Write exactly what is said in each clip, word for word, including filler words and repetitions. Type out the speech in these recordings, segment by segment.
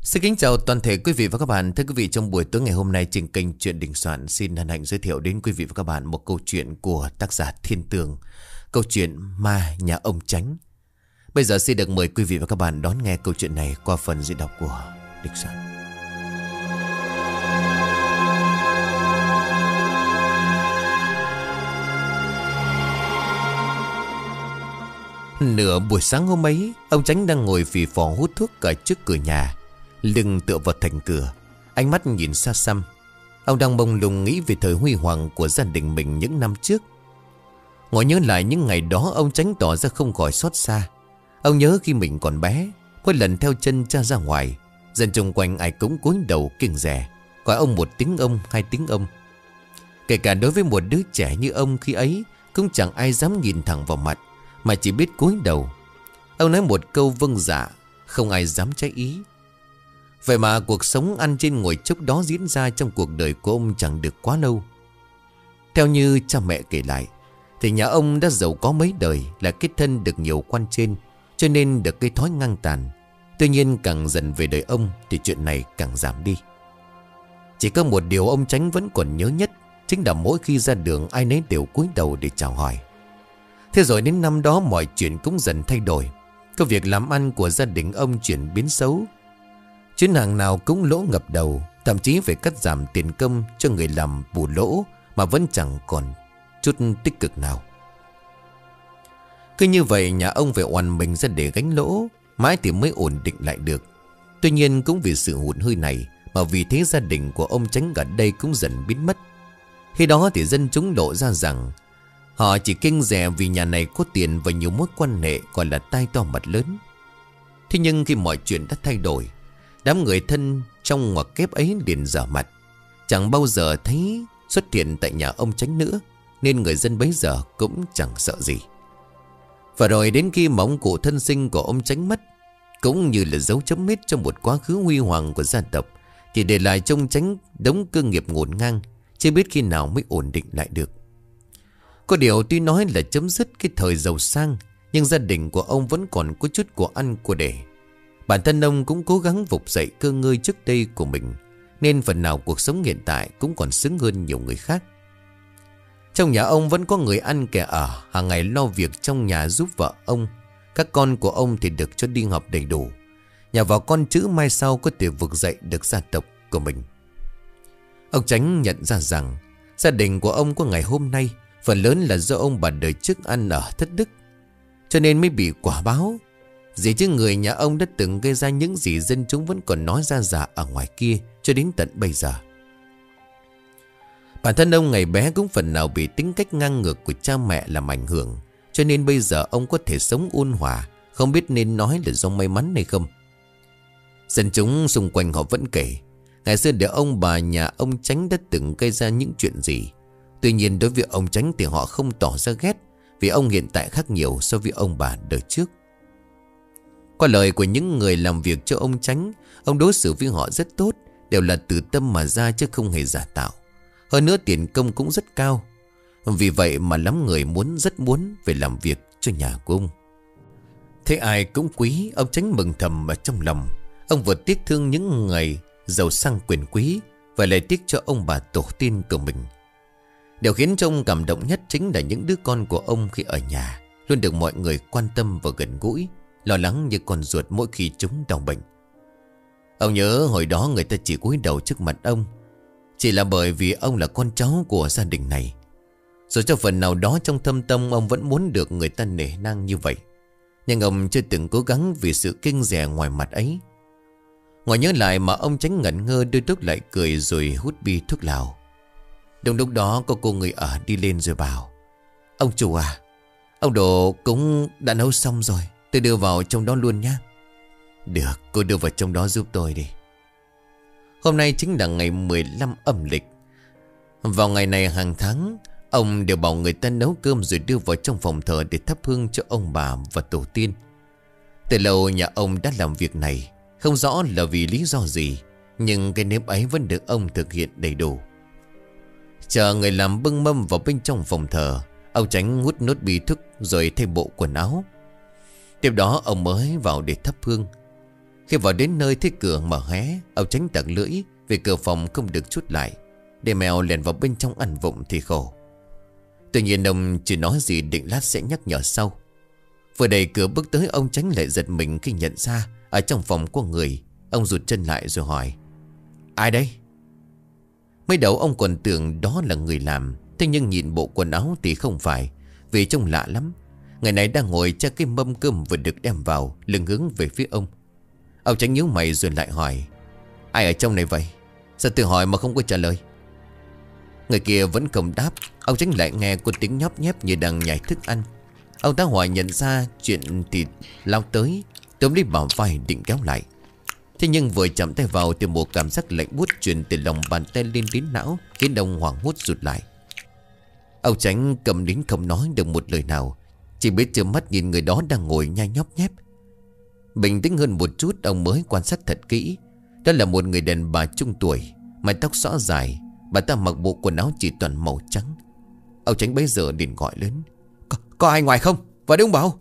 Xin kính chào toàn thể quý vị và các bạn. Thưa quý vị, trong buổi tối ngày hôm nay trên kênh Chuyện Đình Soạn xin hân hạnh giới thiệu đến quý vị và các bạn một câu chuyện của tác giả Thiên Tường. Câu chuyện Ma Nhà Ông Chánh. Bây giờ xin được mời quý vị và các bạn đón nghe câu chuyện này qua phần diễn đọc của Đình Soạn. Nửa buổi sáng hôm ấy, ông Chánh đang ngồi phì phò hút thuốc ở trước cửa nhà, lưng tựa vào thành cửa, ánh mắt nhìn xa xăm. Ông đang mông lung nghĩ về thời huy hoàng của gia đình mình những năm trước. Ngồi nhớ lại những ngày đó, ông Chánh tỏ ra không khỏi xót xa. Ông nhớ khi mình còn bé, có lần theo chân cha ra ngoài, dân xung quanh ai cũng cúi đầu kiêng dè, gọi ông một tiếng ông, hai tiếng ông. Kể cả đối với một đứa trẻ như ông khi ấy, cũng chẳng ai dám nhìn thẳng vào mặt, mà chỉ biết cúi đầu. Ông nói một câu vâng dạ, không ai dám trái ý. Vậy mà cuộc sống ăn trên ngồi chốc đó diễn ra trong cuộc đời của ông chẳng được quá lâu. Theo như cha mẹ kể lại, thì nhà ông đã giàu có mấy đời, là kết thân được nhiều quan trên, cho nên được cái thói ngang tàn. Tuy nhiên càng dần về đời ông thì chuyện này càng giảm đi. Chỉ có một điều ông Chánh vẫn còn nhớ nhất, chính là mỗi khi ra đường ai nấy đều cúi đầu để chào hỏi. Thế rồi đến năm đó mọi chuyện cũng dần thay đổi. Công việc làm ăn của gia đình ông chuyển biến xấu. Chuyến hàng nào cũng lỗ ngập đầu, thậm chí phải cắt giảm tiền công cho người làm bù lỗ, mà vẫn chẳng còn chút tích cực nào. Cứ như vậy nhà ông phải oằn mình ra để gánh lỗ, mãi thì mới ổn định lại được. Tuy nhiên cũng vì sự hụt hẫng này mà vì thế gia đình của ông Chánh gần đây cũng dần biến mất. Khi đó thì dân chúng lộ ra rằng họ chỉ kiêng dè vì nhà này có tiền và nhiều mối quan hệ, gọi là tai to mặt lớn. Thế nhưng khi mọi chuyện đã thay đổi, đám người thân trong ngoặc kép ấy liền dở mặt, chẳng bao giờ thấy xuất hiện tại nhà ông Chánh nữa, nên người dân bấy giờ cũng chẳng sợ gì. Và rồi đến khi mà ông cụ thân sinh của ông Chánh mất, cũng như là dấu chấm hết trong một quá khứ huy hoàng của gia tộc, thì để lại cho ông Chánh đống cơ nghiệp ngổn ngang, chưa biết khi nào mới ổn định lại được. Có điều tuy nói là chấm dứt cái thời giàu sang, nhưng gia đình của ông vẫn còn có chút của ăn của để. Bản thân ông cũng cố gắng vực dậy cơ ngơi trước đây của mình, nên phần nào cuộc sống hiện tại cũng còn sướng hơn nhiều người khác. Trong nhà ông vẫn có người ăn kẻ ở, hàng ngày lo việc trong nhà giúp vợ ông. Các con của ông thì được cho đi học đầy đủ, nhờ vào con chữ mai sau có thể vực dậy được gia tộc của mình. Ông Chánh nhận ra rằng gia đình của ông có ngày hôm nay phần lớn là do ông bà đời trước ăn ở thất đức, cho nên mới bị quả báo. Gì chứ người nhà ông đã từng gây ra những gì dân chúng vẫn còn nói ra giả ở ngoài kia cho đến tận bây giờ. Bản thân ông ngày bé cũng phần nào bị tính cách ngang ngược của cha mẹ làm ảnh hưởng, cho nên bây giờ ông có thể sống ôn hòa, không biết nên nói là do may mắn hay không. Dân chúng xung quanh họ vẫn kể ngày xưa để ông bà nhà ông Chánh đã từng gây ra những chuyện gì. Tuy nhiên đối với ông Chánh thì họ không tỏ ra ghét, vì ông hiện tại khác nhiều so với ông bà đời trước. Qua lời của những người làm việc cho ông Chánh, ông đối xử với họ rất tốt, đều là từ tâm mà ra chứ không hề giả tạo. Hơn nữa tiền công cũng rất cao. Vì vậy mà lắm người muốn rất muốn về làm việc cho nhà của ông. Thế ai cũng quý, ông Chánh mừng thầm ở trong lòng. Ông vừa tiếc thương những người giàu sang quyền quý, và lại tiếc cho ông bà tổ tiên của mình. Điều khiến cho ông cảm động nhất chính là những đứa con của ông khi ở nhà luôn được mọi người quan tâm và gần gũi, lo lắng như con ruột mỗi khi chúng đau bệnh. Ông nhớ hồi đó người ta chỉ cúi đầu trước mặt ông, chỉ là bởi vì ông là con cháu của gia đình này. Rồi cho phần nào đó trong thâm tâm ông vẫn muốn được người ta nể nang như vậy. Nhưng ông chưa từng cố gắng vì sự kiêng dè ngoài mặt ấy. Ngoài nhớ lại mà ông Chánh ngẩn ngơ, đôi lúc lại cười rồi hút bi thuốc lào. Đúng lúc đó có cô người ở đi lên rồi bảo: "Ông chủ à, ông đồ cũng đã nấu xong rồi, tôi đưa vào trong đó luôn nhé." "Được, cô đưa vào trong đó giúp tôi đi." Hôm nay chính là ngày mười lăm âm lịch. Vào ngày này hàng tháng, ông đều bảo người ta nấu cơm rồi đưa vào trong phòng thờ để thắp hương cho ông bà và tổ tiên. Từ lâu nhà ông đã làm việc này, không rõ là vì lý do gì, nhưng cái nếp ấy vẫn được ông thực hiện đầy đủ. Chờ người làm bưng mâm vào bên trong phòng thờ, ông Chánh hút nốt bi thuốc rồi thay bộ quần áo. Tiếp đó ông mới vào để thắp hương. Khi vào đến nơi thấy cửa mở hé, ông Chánh tặc lưỡi vì cửa phòng không được chốt lại, để mèo lèn vào bên trong ăn vụng thì khổ. Tuy nhiên ông chỉ nói gì định lát sẽ nhắc nhở sau. Vừa đẩy cửa bước tới, ông Chánh lại giật mình khi nhận ra ở trong phòng có người. Ông rụt chân lại rồi hỏi: ai đây? Mới đầu ông còn tưởng đó là người làm, thế nhưng nhìn bộ quần áo thì không phải, vì trông lạ lắm. Người này đang ngồi tra cái mâm cơm vừa được đem vào, lưng hướng về phía ông. Ông Chánh nhíu mày rồi lại hỏi: ai ở trong này vậy? Sao tự hỏi mà không có trả lời? Người kia vẫn không đáp. Ông Chánh lại nghe có tiếng nhóp nhép như đang nhảy thức ăn. Ông ta hỏi nhận ra chuyện thì lao tới, túm lấy bảo vai định kéo lại. Thế nhưng vừa chạm tay vào thì một cảm giác lạnh buốt truyền từ lòng bàn tay lên đến não, khiến ông hoảng hốt rụt lại. Ông Chánh cầm đến không nói được một lời nào, chỉ biết trợn mắt nhìn người đó đang ngồi nhai nhóp nhép. Bình tĩnh hơn một chút, ông mới quan sát thật kỹ. Đó là một người đàn bà trung tuổi, mái tóc xõa dài. Bà ta mặc bộ quần áo chỉ toàn màu trắng. Ông Chánh bấy giờ liền gọi lớn: Có, có ai ngoài không? Vào đây ông Bảo.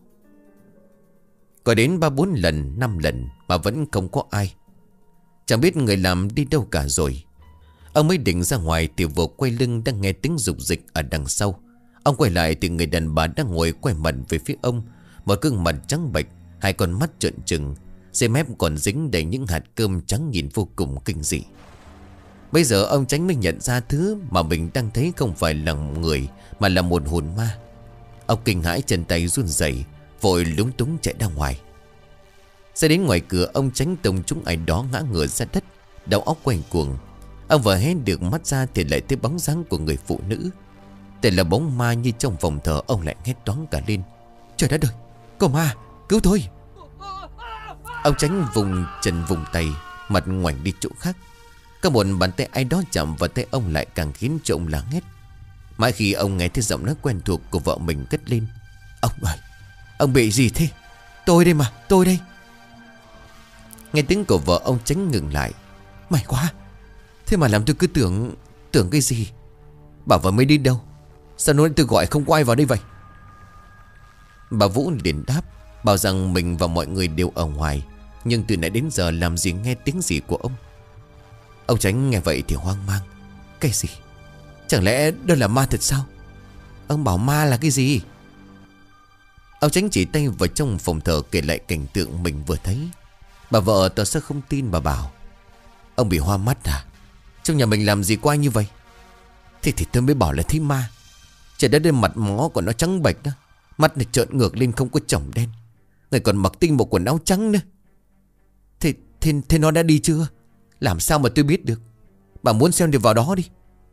Có đến ba bốn lần, năm lần mà vẫn không có ai. Chẳng biết người làm đi đâu cả rồi. Ông mới định ra ngoài thì vừa quay lưng đang nghe tiếng rục rịch ở đằng sau. Ông quay lại thì người đàn bà đang ngồi quay mặt về phía ông, một gương mặt trắng bệch, hai con mắt trợn trừng, dưới mép còn dính đầy những hạt cơm trắng nhìn vô cùng kinh dị. Bây giờ ông Chánh mới nhận ra thứ mà mình đang thấy không phải là người, mà là một hồn ma. Ông kinh hãi, chân tay run rẩy, vội lúng túng chạy ra ngoài. Ra đến ngoài cửa, ông Chánh tông chúng ai đó ngã ngửa ra đất, đầu óc quay cuồng. Ông vừa hé được mắt ra thì lại thấy bóng dáng của người phụ nữ. Tên là bóng ma như trong phòng thờ. Ông lại hét toáng cả lên: trời đất ơi, có ma, cứu tôi! Ông Chánh vùng chân vùng tay, mặt ngoảnh đi chỗ khác. Có một bàn tay ai đó chạm vào tay ông lại càng khiến cho ông láng hết. Mãi khi ông nghe thấy giọng nói quen thuộc của vợ mình cất lên: ông ơi, ông bị gì thế? Tôi đây mà, tôi đây. Nghe tiếng của vợ, ông Chánh ngừng lại. May quá, thế mà làm tôi cứ tưởng Tưởng cái gì? Bà vợ mới đi đâu? Sao nói tôi gọi không có ai vào đây vậy? Bà Vũ liền đáp, bảo rằng mình và mọi người đều ở ngoài, nhưng từ nãy đến giờ làm gì nghe tiếng gì của ông. Ông Chánh nghe vậy thì hoang mang. Cái gì? Chẳng lẽ đó là ma thật sao? Ông bảo ma là cái gì? Ông Chánh chỉ tay vào trong phòng thờ kể lại cảnh tượng mình vừa thấy. Bà vợ tỏ ra không tin mà bảo: ông bị hoa mắt à? Trong nhà mình làm gì có ai như vậy? Thế thì tôi mới bảo là thấy ma. Trời đất ơi, mặt ngó của nó trắng bệch đó, mắt này trợn ngược lên không có chỏng đen, người còn mặc tinh một quần áo trắng nữa. Thế, thế, thế nó đã đi chưa? Làm sao mà tôi biết được? Bà muốn xem thì vào đó đi.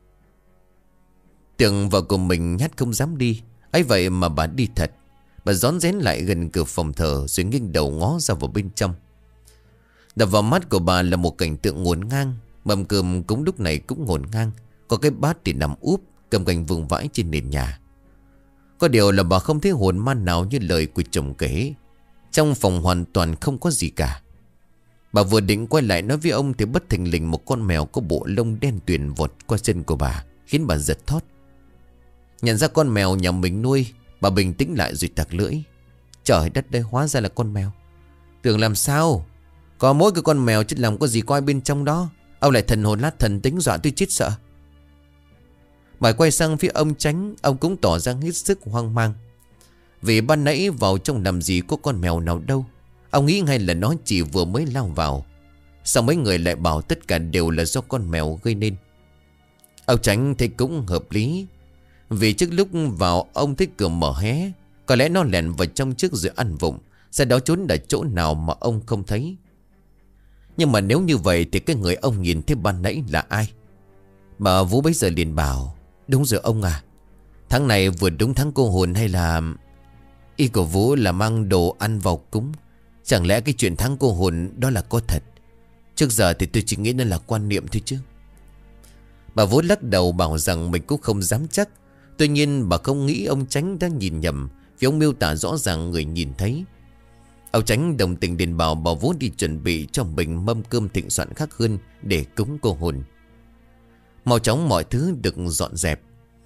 Tưởng vợ của mình nhát không dám đi, ấy vậy mà bà đi thật. Bà rón rén lại gần cửa phòng thờ, rồi nghiêng đầu ngó ra vào bên trong. Đập vào mắt của bà là một cảnh tượng ngổn ngang. Mâm cơm cũng lúc này cũng ngổn ngang. Có cái bát thì nằm úp, cầm cành vương vãi trên nền nhà. Có điều là bà không thấy hồn ma nào như lời của chồng kể. Trong phòng hoàn toàn không có gì cả. Bà vừa định quay lại nói với ông thì bất thình lình một con mèo có bộ lông đen tuyền vọt qua chân của bà, khiến bà giật thót. Nhận ra con mèo nhà mình nuôi, bà bình tĩnh lại rồi tặc lưỡi: trời đất đây, hóa ra là con mèo. Tưởng làm sao? Có mỗi cái con mèo chứ làm có gì coi bên trong đó. Ông lại thần hồn lát thần tính, dọa tôi chết sợ. Bà quay sang phía ông Chánh, ông cũng tỏ ra hết sức hoang mang. Vì ban nãy vào trong làm gì có con mèo nào đâu. Ông nghĩ ngay là nó chỉ vừa mới lao vào. Sao mấy người lại bảo tất cả đều là do con mèo gây nên? Ông Chánh thấy cũng hợp lý. Vì trước lúc vào ông thấy cửa mở hé, có lẽ nó lèn vào trong trước rồi ăn vụng, sau đó trốn ở chỗ nào mà ông không thấy. Nhưng mà nếu như vậy thì cái người ông nhìn thấy ban nãy là ai? Bà Vũ bấy giờ liền bảo: đúng rồi ông à, tháng này vừa đúng tháng cô hồn hay là... Ý của Vũ là mang đồ ăn vào cúng. Chẳng lẽ cái chuyện tháng cô hồn đó là có thật? Trước giờ thì tôi chỉ nghĩ nó là quan niệm thôi chứ. Bà Vũ lắc đầu bảo rằng mình cũng không dám chắc. Tuy nhiên bà không nghĩ ông Chánh đang nhìn nhầm, vì ông miêu tả rõ ràng người nhìn thấy. Ông Chánh đồng tình liền bảo bà Vũ đi chuẩn bị cho mình mâm cơm thịnh soạn khác hơn để cúng cô hồn. Mau chóng mọi thứ được dọn dẹp.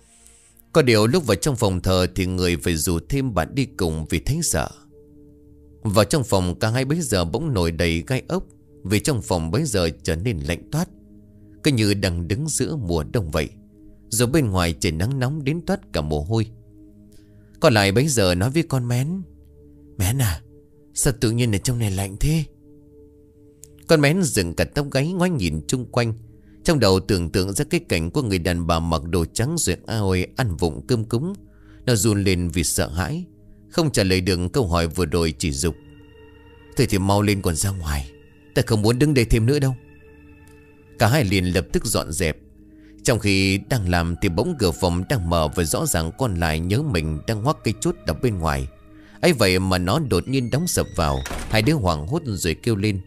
Có điều lúc vào trong phòng thờ thì người phải rủ thêm bạn đi cùng vì thấy sợ. Vào trong phòng cả hai bấy giờ bỗng nổi đầy gai ốc, vì trong phòng bấy giờ trở nên lạnh toát, cứ như đang đứng giữa mùa đông vậy. Rồi bên ngoài trời nắng nóng đến toát cả mồ hôi. Còn lại bấy giờ nói với con Mén: Mén à, sao tự nhiên ở trong này lạnh thế? Con Mén dựng cả tóc gáy ngoái nhìn chung quanh, trong đầu tưởng tượng ra cái cảnh của người đàn bà mặc đồ trắng rồi a ôi ăn vụng cơm cúng. Nó run lên vì sợ hãi, không trả lời được câu hỏi vừa rồi, chỉ dục: Thôi thì mau lên còn ra ngoài, ta không muốn đứng đây thêm nữa đâu. Cả hai liền lập tức dọn dẹp. Trong khi đang làm thì bỗng cửa phòng đang mở, và rõ ràng con lại nhớ mình đang hoắc cây chốt đập bên ngoài. ấy vậy mà nó đột nhiên đóng sập vào. Hai đứa hoảng hốt rồi kêu lên: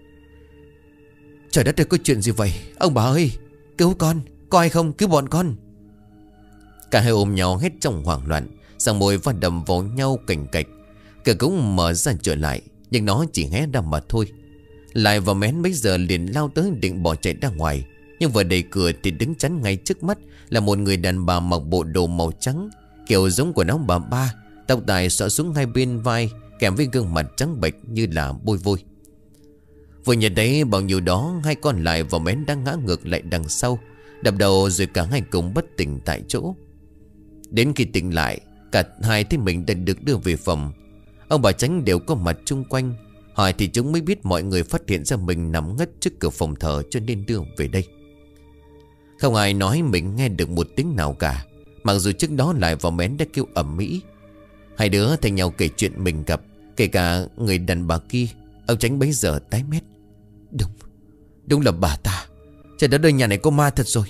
Trời đất ơi, có chuyện gì vậy? Ông bà ơi, cứu con, có ai không, cứu bọn con. Cả hai ôm nhau hết trong hoảng loạn, răng môi va đầm vào nhau cành cạch. Cửa cũng mở ra trở lại, nhưng nó chỉ hé ra mà thôi. Lại và Mén bây giờ liền lao tới định bỏ chạy ra ngoài, nhưng vừa đẩy cửa thì đứng chắn ngay trước mắt là một người đàn bà mặc bộ đồ màu trắng, kiểu giống của ông bà ba, tóc dài xõa xuống hai bên vai, kèm với gương mặt trắng bệch như là bôi vôi. Vừa nhìn thấy bao nhiêu đó, hai con lại và Mén đang ngã ngược lại đằng sau, đập đầu rồi cả hai cùng bất tỉnh tại chỗ. Đến khi tỉnh lại, cả hai thấy mình đã được đưa về phòng. Ông bà Chánh đều có mặt chung quanh. Hỏi thì chúng mới biết mọi người phát hiện ra mình nằm ngất trước cửa phòng thờ, cho nên đưa về đây. Không ai nói mình nghe được một tiếng nào cả, mặc dù trước đó lại và Mén đã kêu ầm ĩ. Hai đứa thay nhau kể chuyện mình gặp, kể cả người đàn bà kia. Ông Chánh bấy giờ tái mét: Đúng, đúng là bà ta. Trời đất ơi, nhà này có ma thật rồi.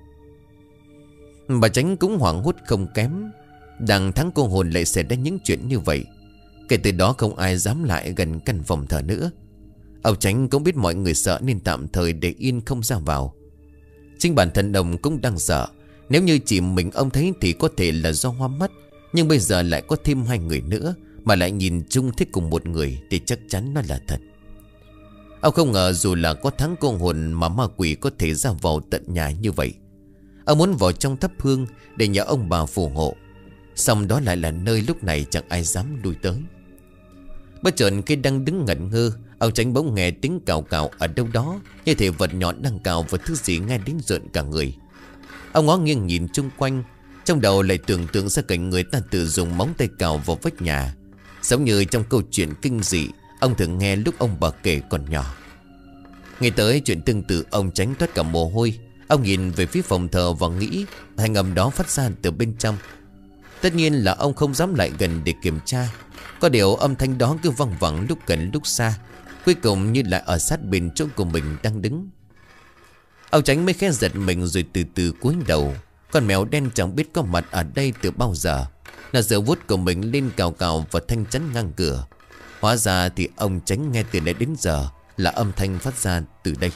Bà Chánh cũng hoảng hốt không kém. Đang tháng cô hồn lại xảy ra những chuyện như vậy. Kể từ đó không ai dám lại gần căn phòng thờ nữa. Ông Chánh cũng biết mọi người sợ nên tạm thời để yên không ra vào. Chính bản thân ông cũng đang sợ. Nếu như chỉ mình ông thấy thì có thể là do hoa mắt, nhưng bây giờ lại có thêm hai người nữa, mà lại nhìn chung thích cùng một người, thì chắc chắn nó là thật. Ông không ngờ dù là có tháng cô hồn mà ma quỷ có thể ra vào tận nhà như vậy. Ông muốn vào trong thắp hương để nhờ ông bà phù hộ, xong đó lại là nơi lúc này chẳng ai dám lui tới. Bất chợt khi đang đứng ngẩn ngơ, ông Chánh bỗng nghe tiếng cào cào ở đâu đó, như thể vật nhọn đang cào vào thứ gì nghe đến rợn cả người. Ông ngó nghiêng nhìn chung quanh, trong đầu lại tưởng tượng ra cảnh người ta tự dùng móng tay cào vào vách nhà, giống như trong câu chuyện kinh dị ông thường nghe lúc ông bà kể còn nhỏ. Nghe tới chuyện tương tự, ông Chánh toát cả mồ hôi. Ông nhìn về phía phòng thờ và nghĩ hành âm đó phát ra từ bên trong. Tất nhiên là ông không dám lại gần để kiểm tra. Có điều âm thanh đó cứ văng vẳng lúc gần lúc xa, cuối cùng như lại ở sát bên chỗ của mình đang đứng. Ông Chánh mới khẽ giật mình rồi từ từ cúi đầu. Con mèo đen chẳng biết có mặt ở đây từ bao giờ, là giờ vuốt của mình lên cào cào và thanh chắn ngang cửa. Hóa ra thì ông Chánh nghe từ nãy đến giờ là âm thanh phát ra từ đây.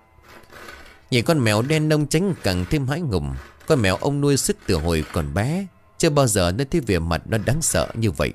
Nhìn con mèo đen, ông Chánh càng thêm hãi ngùng. Con mèo ông nuôi sức từ hồi còn bé, chưa bao giờ nó thấy vẻ mặt nó đáng sợ như vậy.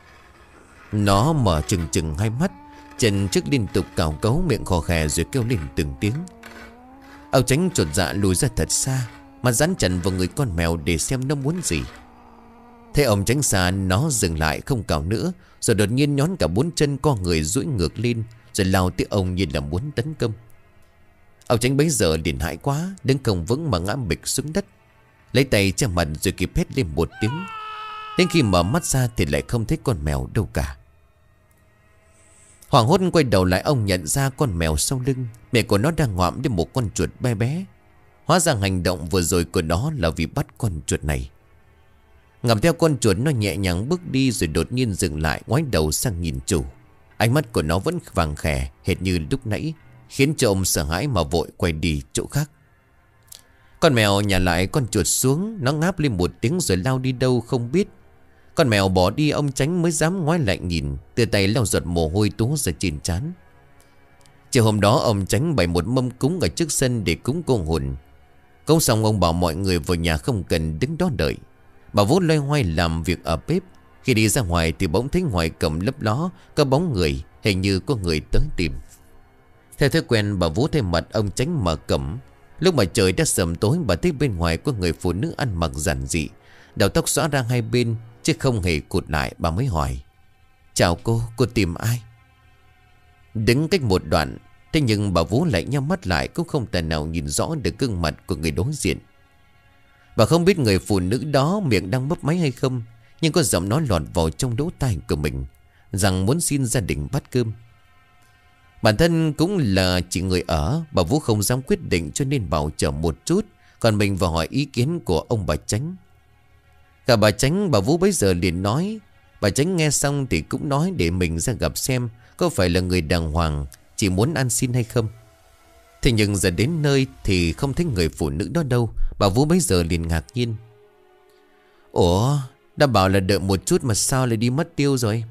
Nó mở trừng trừng hai mắt, chân trước liên tục cào cấu, miệng khò khè rồi kêu lên từng tiếng. Ông Chánh chột dạ lùi ra thật xa, mà dán chặt vào người con mèo để xem nó muốn gì. Thế ông Chánh xa, nó dừng lại không cào nữa, rồi đột nhiên nhón cả bốn chân co người duỗi ngược lên, rồi lao tới ông như là muốn tấn công. Ông Chánh bấy giờ liền hãi quá, đứng không vững mà ngã bịch xuống đất, lấy tay che mặt rồi kịp hét lên một tiếng. Đến khi mở mắt ra thì lại không thấy con mèo đâu cả. Hoảng hốt quay đầu lại, ông nhận ra con mèo sau lưng, mẹ của nó đang ngoạm đến một con chuột bé bé. Hóa ra hành động vừa rồi của nó là vì bắt con chuột này. Ngắm theo con chuột, nó nhẹ nhàng bước đi rồi đột nhiên dừng lại, ngoái đầu sang nhìn chủ. Ánh mắt của nó vẫn vàng khè hệt như lúc nãy, khiến cho ông sợ hãi mà vội quay đi chỗ khác. Con mèo nhả lại con chuột xuống, nó ngáp lên một tiếng rồi lao đi đâu không biết. Con mèo bỏ đi, ông Chánh mới dám ngoái lại nhìn, từ tay lau giọt mồ hôi túa ra trên trán. Chiều hôm đó ông Chánh bày một mâm cúng ở trước sân để cúng cô hồn. Cúng xong ông bảo mọi người vào nhà không cần đứng đó đợi. Bà Vũ loay hoay làm việc ở bếp. Khi đi ra ngoài thì bỗng thấy ngoài cổng lấp ló có bóng người, hình như có người tới tìm. Theo thói quen, bà Vũ thấy mặt ông Chánh mở cổng. Lúc mà trời đã sầm tối, bà thấy bên ngoài có người phụ nữ ăn mặc giản dị, đầu tóc xõa ra hai bên chứ không hề cụt lại. Bà mới hỏi: Chào cô, cô tìm ai? Đứng cách một đoạn, thế nhưng bà Vú lại nhắm mắt lại, cũng không thể nào nhìn rõ được gương mặt của người đối diện. Bà không biết người phụ nữ đó miệng đang mấp máy hay không, nhưng có giọng nói lọt vào trong lỗ tai của mình rằng muốn xin gia đình bát cơm. Bản thân cũng là chỉ người ở, bà Vú không dám quyết định cho nên bảo chờ một chút, còn mình vào hỏi ý kiến của ông bà Chánh. Cả bà Chánh, bà Vú bấy giờ liền nói. Bà Chánh nghe xong thì cũng nói để mình ra gặp xem có phải là người đàng hoàng, chỉ muốn ăn xin hay không. Thế nhưng giờ đến nơi thì không thấy người phụ nữ đó đâu. Bà Vú bấy giờ liền ngạc nhiên. Ủa, đã bảo là đợi một chút mà sao lại đi mất tiêu rồi?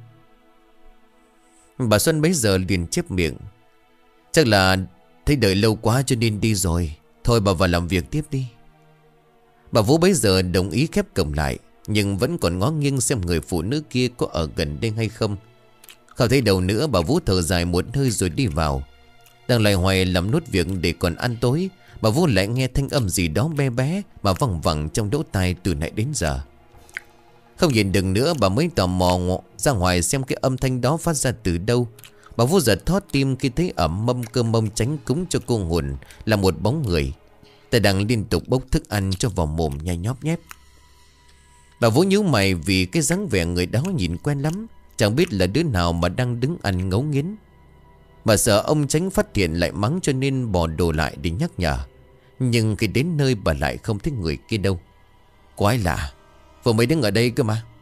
Bà Xuân bấy giờ liền chép miệng. Chắc là thấy đợi lâu quá cho nên đi rồi. Thôi bà vào làm việc tiếp đi. Bà Vú bấy giờ đồng ý khép cổng lại, nhưng vẫn còn ngó nghiêng xem người phụ nữ kia có ở gần đây hay không. Không thấy đâu nữa, bà Vú thở dài một hơi rồi đi vào. Đang lại hoài làm nốt việc để còn ăn tối, bà Vú lại nghe thanh âm gì đó bé bé mà văng vẳng trong lỗ tai từ nãy đến giờ. Không nhìn được nữa, bà mới tò mò ra ngoài xem cái âm thanh đó phát ra từ đâu. Bà Vú giật thót tim khi thấy ở mâm cơm mông Chánh cúng cho cô hồn là một bóng người. Tay đang liên tục bốc thức ăn cho vào mồm nhai nhóp nhép. Bà Vú nhíu mày vì cái dáng vẻ người đó nhìn quen lắm, chẳng biết là đứa nào mà đang đứng ăn ngấu nghiến. Bà sợ ông Chánh phát hiện lại mắng cho nên bỏ đồ lại để nhắc nhở. Nhưng khi đến nơi bà lại không thấy người kia đâu. Quái lạ, vừa mới đứng ở đây cơ mà.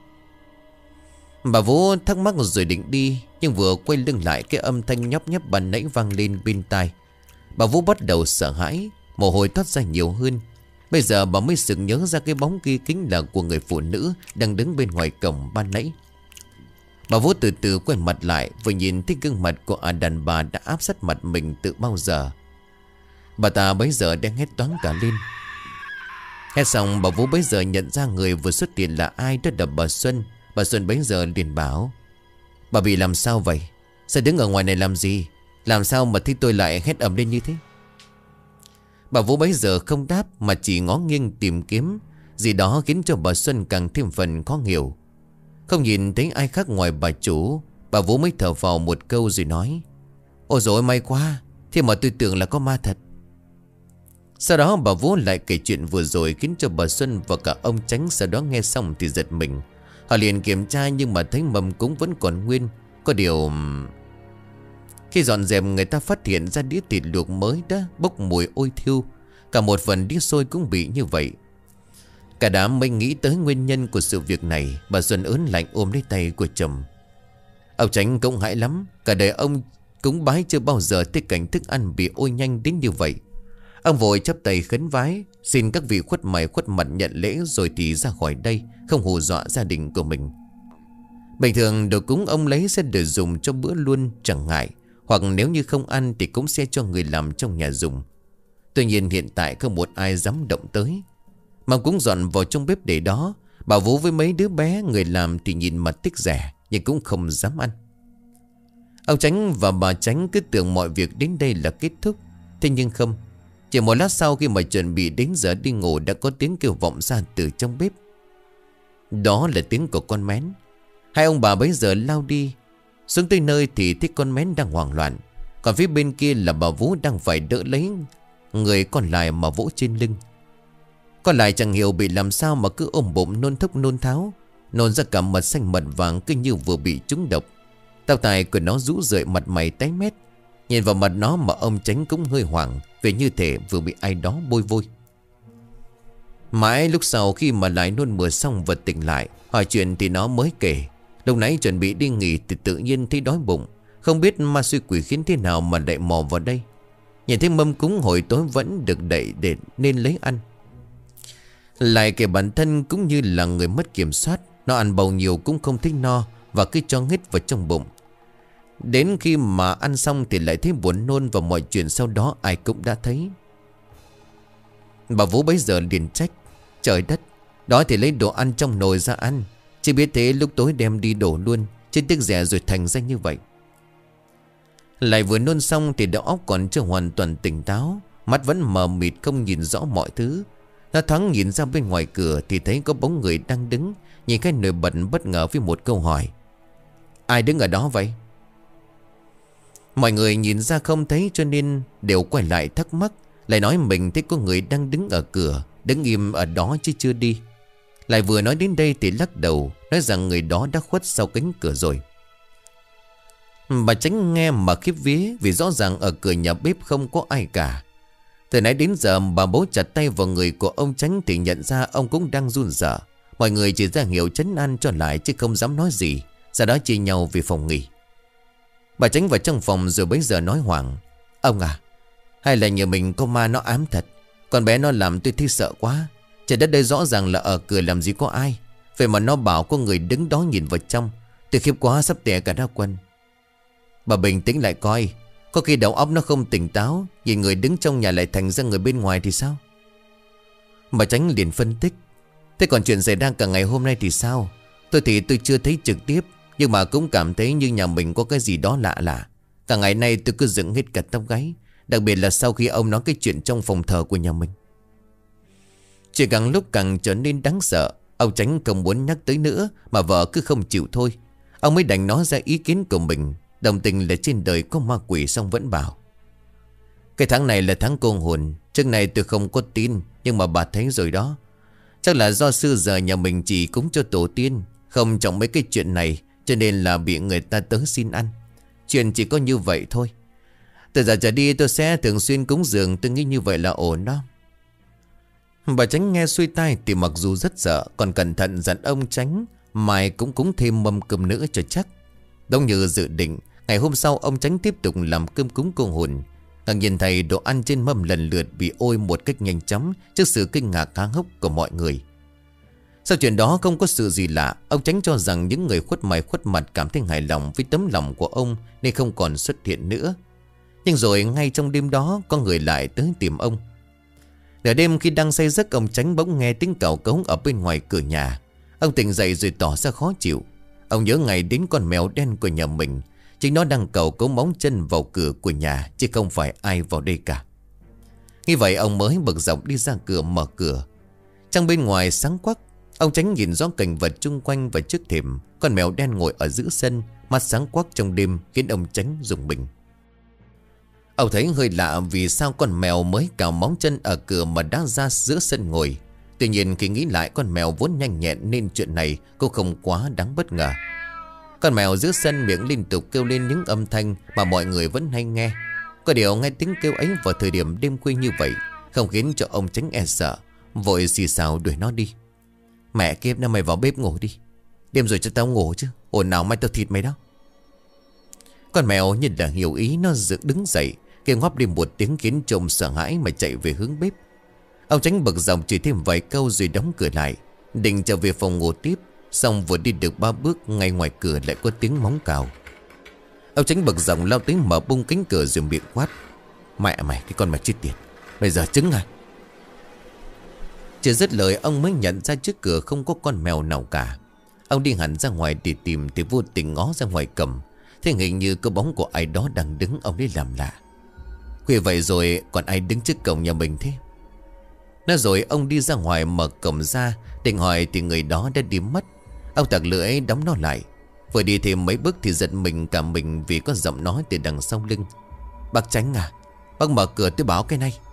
Bà Vú thắc mắc rồi định đi, nhưng vừa quay lưng lại, cái âm thanh nhóp nhép ban nãy vang lên bên tai. Bà Vú bắt đầu sợ hãi, mồ hôi toát ra nhiều hơn. Bây giờ bà mới sực nhớ ra cái bóng kia chính là của người phụ nữ đang đứng bên ngoài cổng ban nãy. Bà Vú từ từ quay mặt lại, vừa nhìn thấy gương mặt của à đàn bà đã áp sát mặt mình từ bao giờ. Bà ta bấy giờ đang hét toáng cả lên. Hét xong, bà Vú bấy giờ nhận ra người vừa xuất hiện là ai, đó là bà Xuân. Bà Xuân bấy giờ liền bảo. Bà bị làm sao vậy? Sao đứng ở ngoài này làm gì? Làm sao mà thấy tôi lại hét ầm lên như thế? Bà Vú bấy giờ không đáp mà chỉ ngó nghiêng tìm kiếm gì đó, khiến cho bà Xuân càng thêm phần khó hiểu. Không nhìn thấy ai khác ngoài bà chủ, bà Vú mới thở vào một câu rồi nói. Ôi dồi may quá, thế mà tôi tưởng là có ma thật. Sau đó bà Vú lại kể chuyện vừa rồi, khiến cho bà Xuân và cả ông Chánh sau đó nghe xong thì giật mình. Họ liền kiểm tra nhưng mà thấy mâm cúng vẫn còn nguyên. Có điều khi dọn dẹp, người ta phát hiện ra đĩa thịt luộc mới đã bốc mùi ôi thiêu. Cả một phần đĩa xôi cũng bị như vậy. Cả đám mới nghĩ tới nguyên nhân của sự việc này. Bà Xuân ớn lạnh ôm lấy tay của chồng. Ông Chánh cũng hãi lắm. Cả đời ông cúng bái chưa bao giờ thấy cảnh thức ăn bị ôi nhanh đến như vậy. Ông vội chắp tay khấn vái, xin các vị khuất mày khuất mặt nhận lễ rồi thì ra khỏi đây, không hù dọa gia đình của mình. Bình thường đồ cúng ông lấy sẽ để dùng cho bữa luôn chẳng ngại, hoặc nếu như không ăn thì cũng sẽ cho người làm trong nhà dùng. Tuy nhiên hiện tại không một ai dám động tới. Mâm cúng dọn vào trong bếp để đó. Bà Vú với mấy đứa bé người làm thì nhìn mặt tiếc rẻ, nhưng cũng không dám ăn. Ông Chánh và bà Chánh cứ tưởng mọi việc đến đây là kết thúc. Thế nhưng không. Chỉ một lát sau, khi mà chuẩn bị đến giờ đi ngủ, đã có tiếng kêu vọng ra từ trong bếp. Đó là tiếng của con mén. Hai ông bà bấy giờ lao đi. Xuống tới nơi thì thấy con mén đang hoảng loạn. Còn phía bên kia là bà Vú đang phải đỡ lấy người còn lại mà vỗ trên lưng. Còn lại chẳng hiểu bị làm sao mà cứ ôm bụng nôn thốc nôn tháo, nôn ra cả mật xanh mật vàng, cứ như vừa bị trúng độc. Tóc tai của nó rũ rượi, mặt mày tái mét. Nhìn vào mặt nó mà ông Chánh cũng hơi hoảng, về như thể vừa bị ai đó bôi vôi. Mãi lúc sau khi mà lại nôn mửa xong và tỉnh lại, hỏi chuyện thì nó mới kể. Lúc nãy chuẩn bị đi nghỉ thì tự nhiên thấy đói bụng. Không biết ma suy quỷ khiến thế nào mà lại mò vào đây. Nhìn thấy mâm cúng hồi tối vẫn được đậy để nên lấy ăn. Lại kể bản thân cũng như là người mất kiểm soát. Nó ăn bầu nhiều cũng không thích no, và cứ cho hết vào trong bụng. Đến khi mà ăn xong thì lại thấy buồn nôn, và mọi chuyện sau đó ai cũng đã thấy. Bà Vú bấy giờ liền trách. Trời đất, đó thì lấy đồ ăn trong nồi ra ăn, chỉ biết thế lúc tối đem đi đổ luôn, chứ tiếc rẻ rồi thành ra như vậy. Lại vừa nôn xong thì đầu óc còn chưa hoàn toàn tỉnh táo, mắt vẫn mờ mịt không nhìn rõ mọi thứ. Nó thoáng nhìn ra bên ngoài cửa thì thấy có bóng người đang đứng, nhìn cái nồi bật bất ngờ với một câu hỏi. Ai đứng ở đó vậy? Mọi người nhìn ra không thấy cho nên đều quay lại thắc mắc. Lại nói mình thấy có người đang đứng ở cửa, đứng im ở đó chứ chưa đi. Lại vừa nói đến đây thì lắc đầu, nói rằng người đó đã khuất sau cánh cửa rồi. Bà Chánh nghe mà khiếp vía, vì rõ ràng ở cửa nhà bếp không có ai cả. Từ nãy đến giờ bà bấu chặt tay vào người của ông Chánh thì nhận ra ông cũng đang run rẩy. Mọi người chỉ ra hiệu trấn an cho lại chứ không dám nói gì. Sau đó chia nhau về phòng nghỉ. Bà Chánh vào trong phòng rồi bấy giờ nói hoảng: Ông à, hay là nhờ mình có ma nó ám thật. Con bé nó làm tôi thấy sợ quá. Trời đất đây rõ ràng là ở cửa làm gì có ai. Vậy mà nó bảo có người đứng đó nhìn vào trong. Tôi khiếp quá sắp tè cả ra quần. Bà bình tĩnh lại coi. Có khi đầu óc nó không tỉnh táo, nhìn người đứng trong nhà lại thành ra người bên ngoài thì sao? Bà Chánh liền phân tích: Thế còn chuyện xảy ra cả ngày hôm nay thì sao? Tôi thì tôi chưa thấy trực tiếp, nhưng mà cũng cảm thấy như nhà mình có cái gì đó lạ lạ. Cả ngày nay tôi cứ dựng hết cả tóc gáy. Đặc biệt là sau khi ông nói cái chuyện trong phòng thờ của nhà mình. Chuyện càng lúc càng trở nên đáng sợ. Ông Chánh không muốn nhắc tới nữa, mà vợ cứ không chịu thôi. Ông mới đành nói ra ý kiến của mình. Đồng tình là trên đời có ma quỷ, xong vẫn bảo: Cái tháng này là tháng cô hồn. Trước này tôi không có tin, nhưng mà bà thấy rồi đó. Chắc là do xưa giờ nhà mình chỉ cúng cho tổ tiên, không trọng mấy cái chuyện này, cho nên là bị người ta tới xin ăn. Chuyện chỉ có như vậy thôi. Từ giờ trở đi tôi sẽ thường xuyên cúng dường. Tôi nghĩ như vậy là ổn đó. Bà Chánh nghe xuôi tai thì mặc dù rất sợ, còn cẩn thận dặn ông Chánh mai cũng cúng thêm mâm cơm nữa cho chắc. Đúng như dự định, ngày hôm sau ông Chánh tiếp tục làm cơm cúng cô hồn. Ngạc nhìn thấy đồ ăn trên mâm lần lượt bị ôi một cách nhanh chóng trước sự kinh ngạc há hốc của mọi người. Sau chuyện đó không có sự gì lạ. Ông Chánh cho rằng những người khuất mày khuất mặt cảm thấy hài lòng với tấm lòng của ông nên không còn xuất hiện nữa. Nhưng rồi ngay trong đêm đó có người lại tới tìm ông. Nửa đêm khi đang say giấc, ông Chánh bỗng nghe tiếng cào cấu ở bên ngoài cửa nhà. Ông tỉnh dậy rồi tỏ ra khó chịu. Ông nhớ ngay đến con mèo đen của nhà mình. Chính nó đang cào cấu móng chân vào cửa của nhà, chứ không phải ai vào đây cả. Như vậy ông mới bực dọc đi ra cửa mở cửa. Trong bên ngoài sáng quắc, ông Chánh nhìn rõ cảnh vật chung quanh và trước thềm. Con mèo đen ngồi ở giữa sân, mắt sáng quắc trong đêm khiến ông Chánh rùng mình. Ông thấy hơi lạ vì sao con mèo mới cào móng chân ở cửa mà đã ra giữa sân ngồi. Tuy nhiên khi nghĩ lại, con mèo vốn nhanh nhẹn nên chuyện này cũng không quá đáng bất ngờ. Con mèo giữa sân miệng liên tục kêu lên những âm thanh mà mọi người vẫn hay nghe. Có điều nghe tiếng kêu ấy vào thời điểm đêm khuya như vậy không khiến cho ông Chánh e sợ, vội xì xào đuổi nó đi. Mẹ kiếp, nào mày vào bếp ngủ đi. Đêm rồi cho tao ngủ chứ, ồn nào mai tao thịt mày đó. Con mèo như là hiểu ý, nó dựng đứng dậy, kêu ngóp đi một tiếng khiến trông sợ hãi mà chạy về hướng bếp. Ông Chánh bực dòng chửi thêm vài câu rồi đóng cửa lại, định trở về phòng ngủ tiếp. Xong vừa đi được ba bước, ngay ngoài cửa lại có tiếng móng cào. Ông Chánh bực dòng lao tới mở bung cánh cửa rồi miệng quát: Mẹ mày, cái con mày chết tiệt, bây giờ trứng à? Chưa dứt lời ông mới nhận ra trước cửa không có con mèo nào cả. Ông đi hẳn ra ngoài để tìm thì vô tình ngó ra ngoài cầm, thế hình như có bóng của ai đó đang đứng. Ông đi làm lạ: Khuya vậy rồi còn ai đứng trước cổng nhà mình thế? Nói rồi ông đi ra ngoài mở cổng ra, định hỏi thì người đó đã đi mất. Ông tặc lưỡi đóng nó lại. Vừa đi thêm mấy bước thì giật mình cả mình vì có giọng nói từ đằng sau lưng: Bác Chánh à, bác mở cửa tôi báo cái này.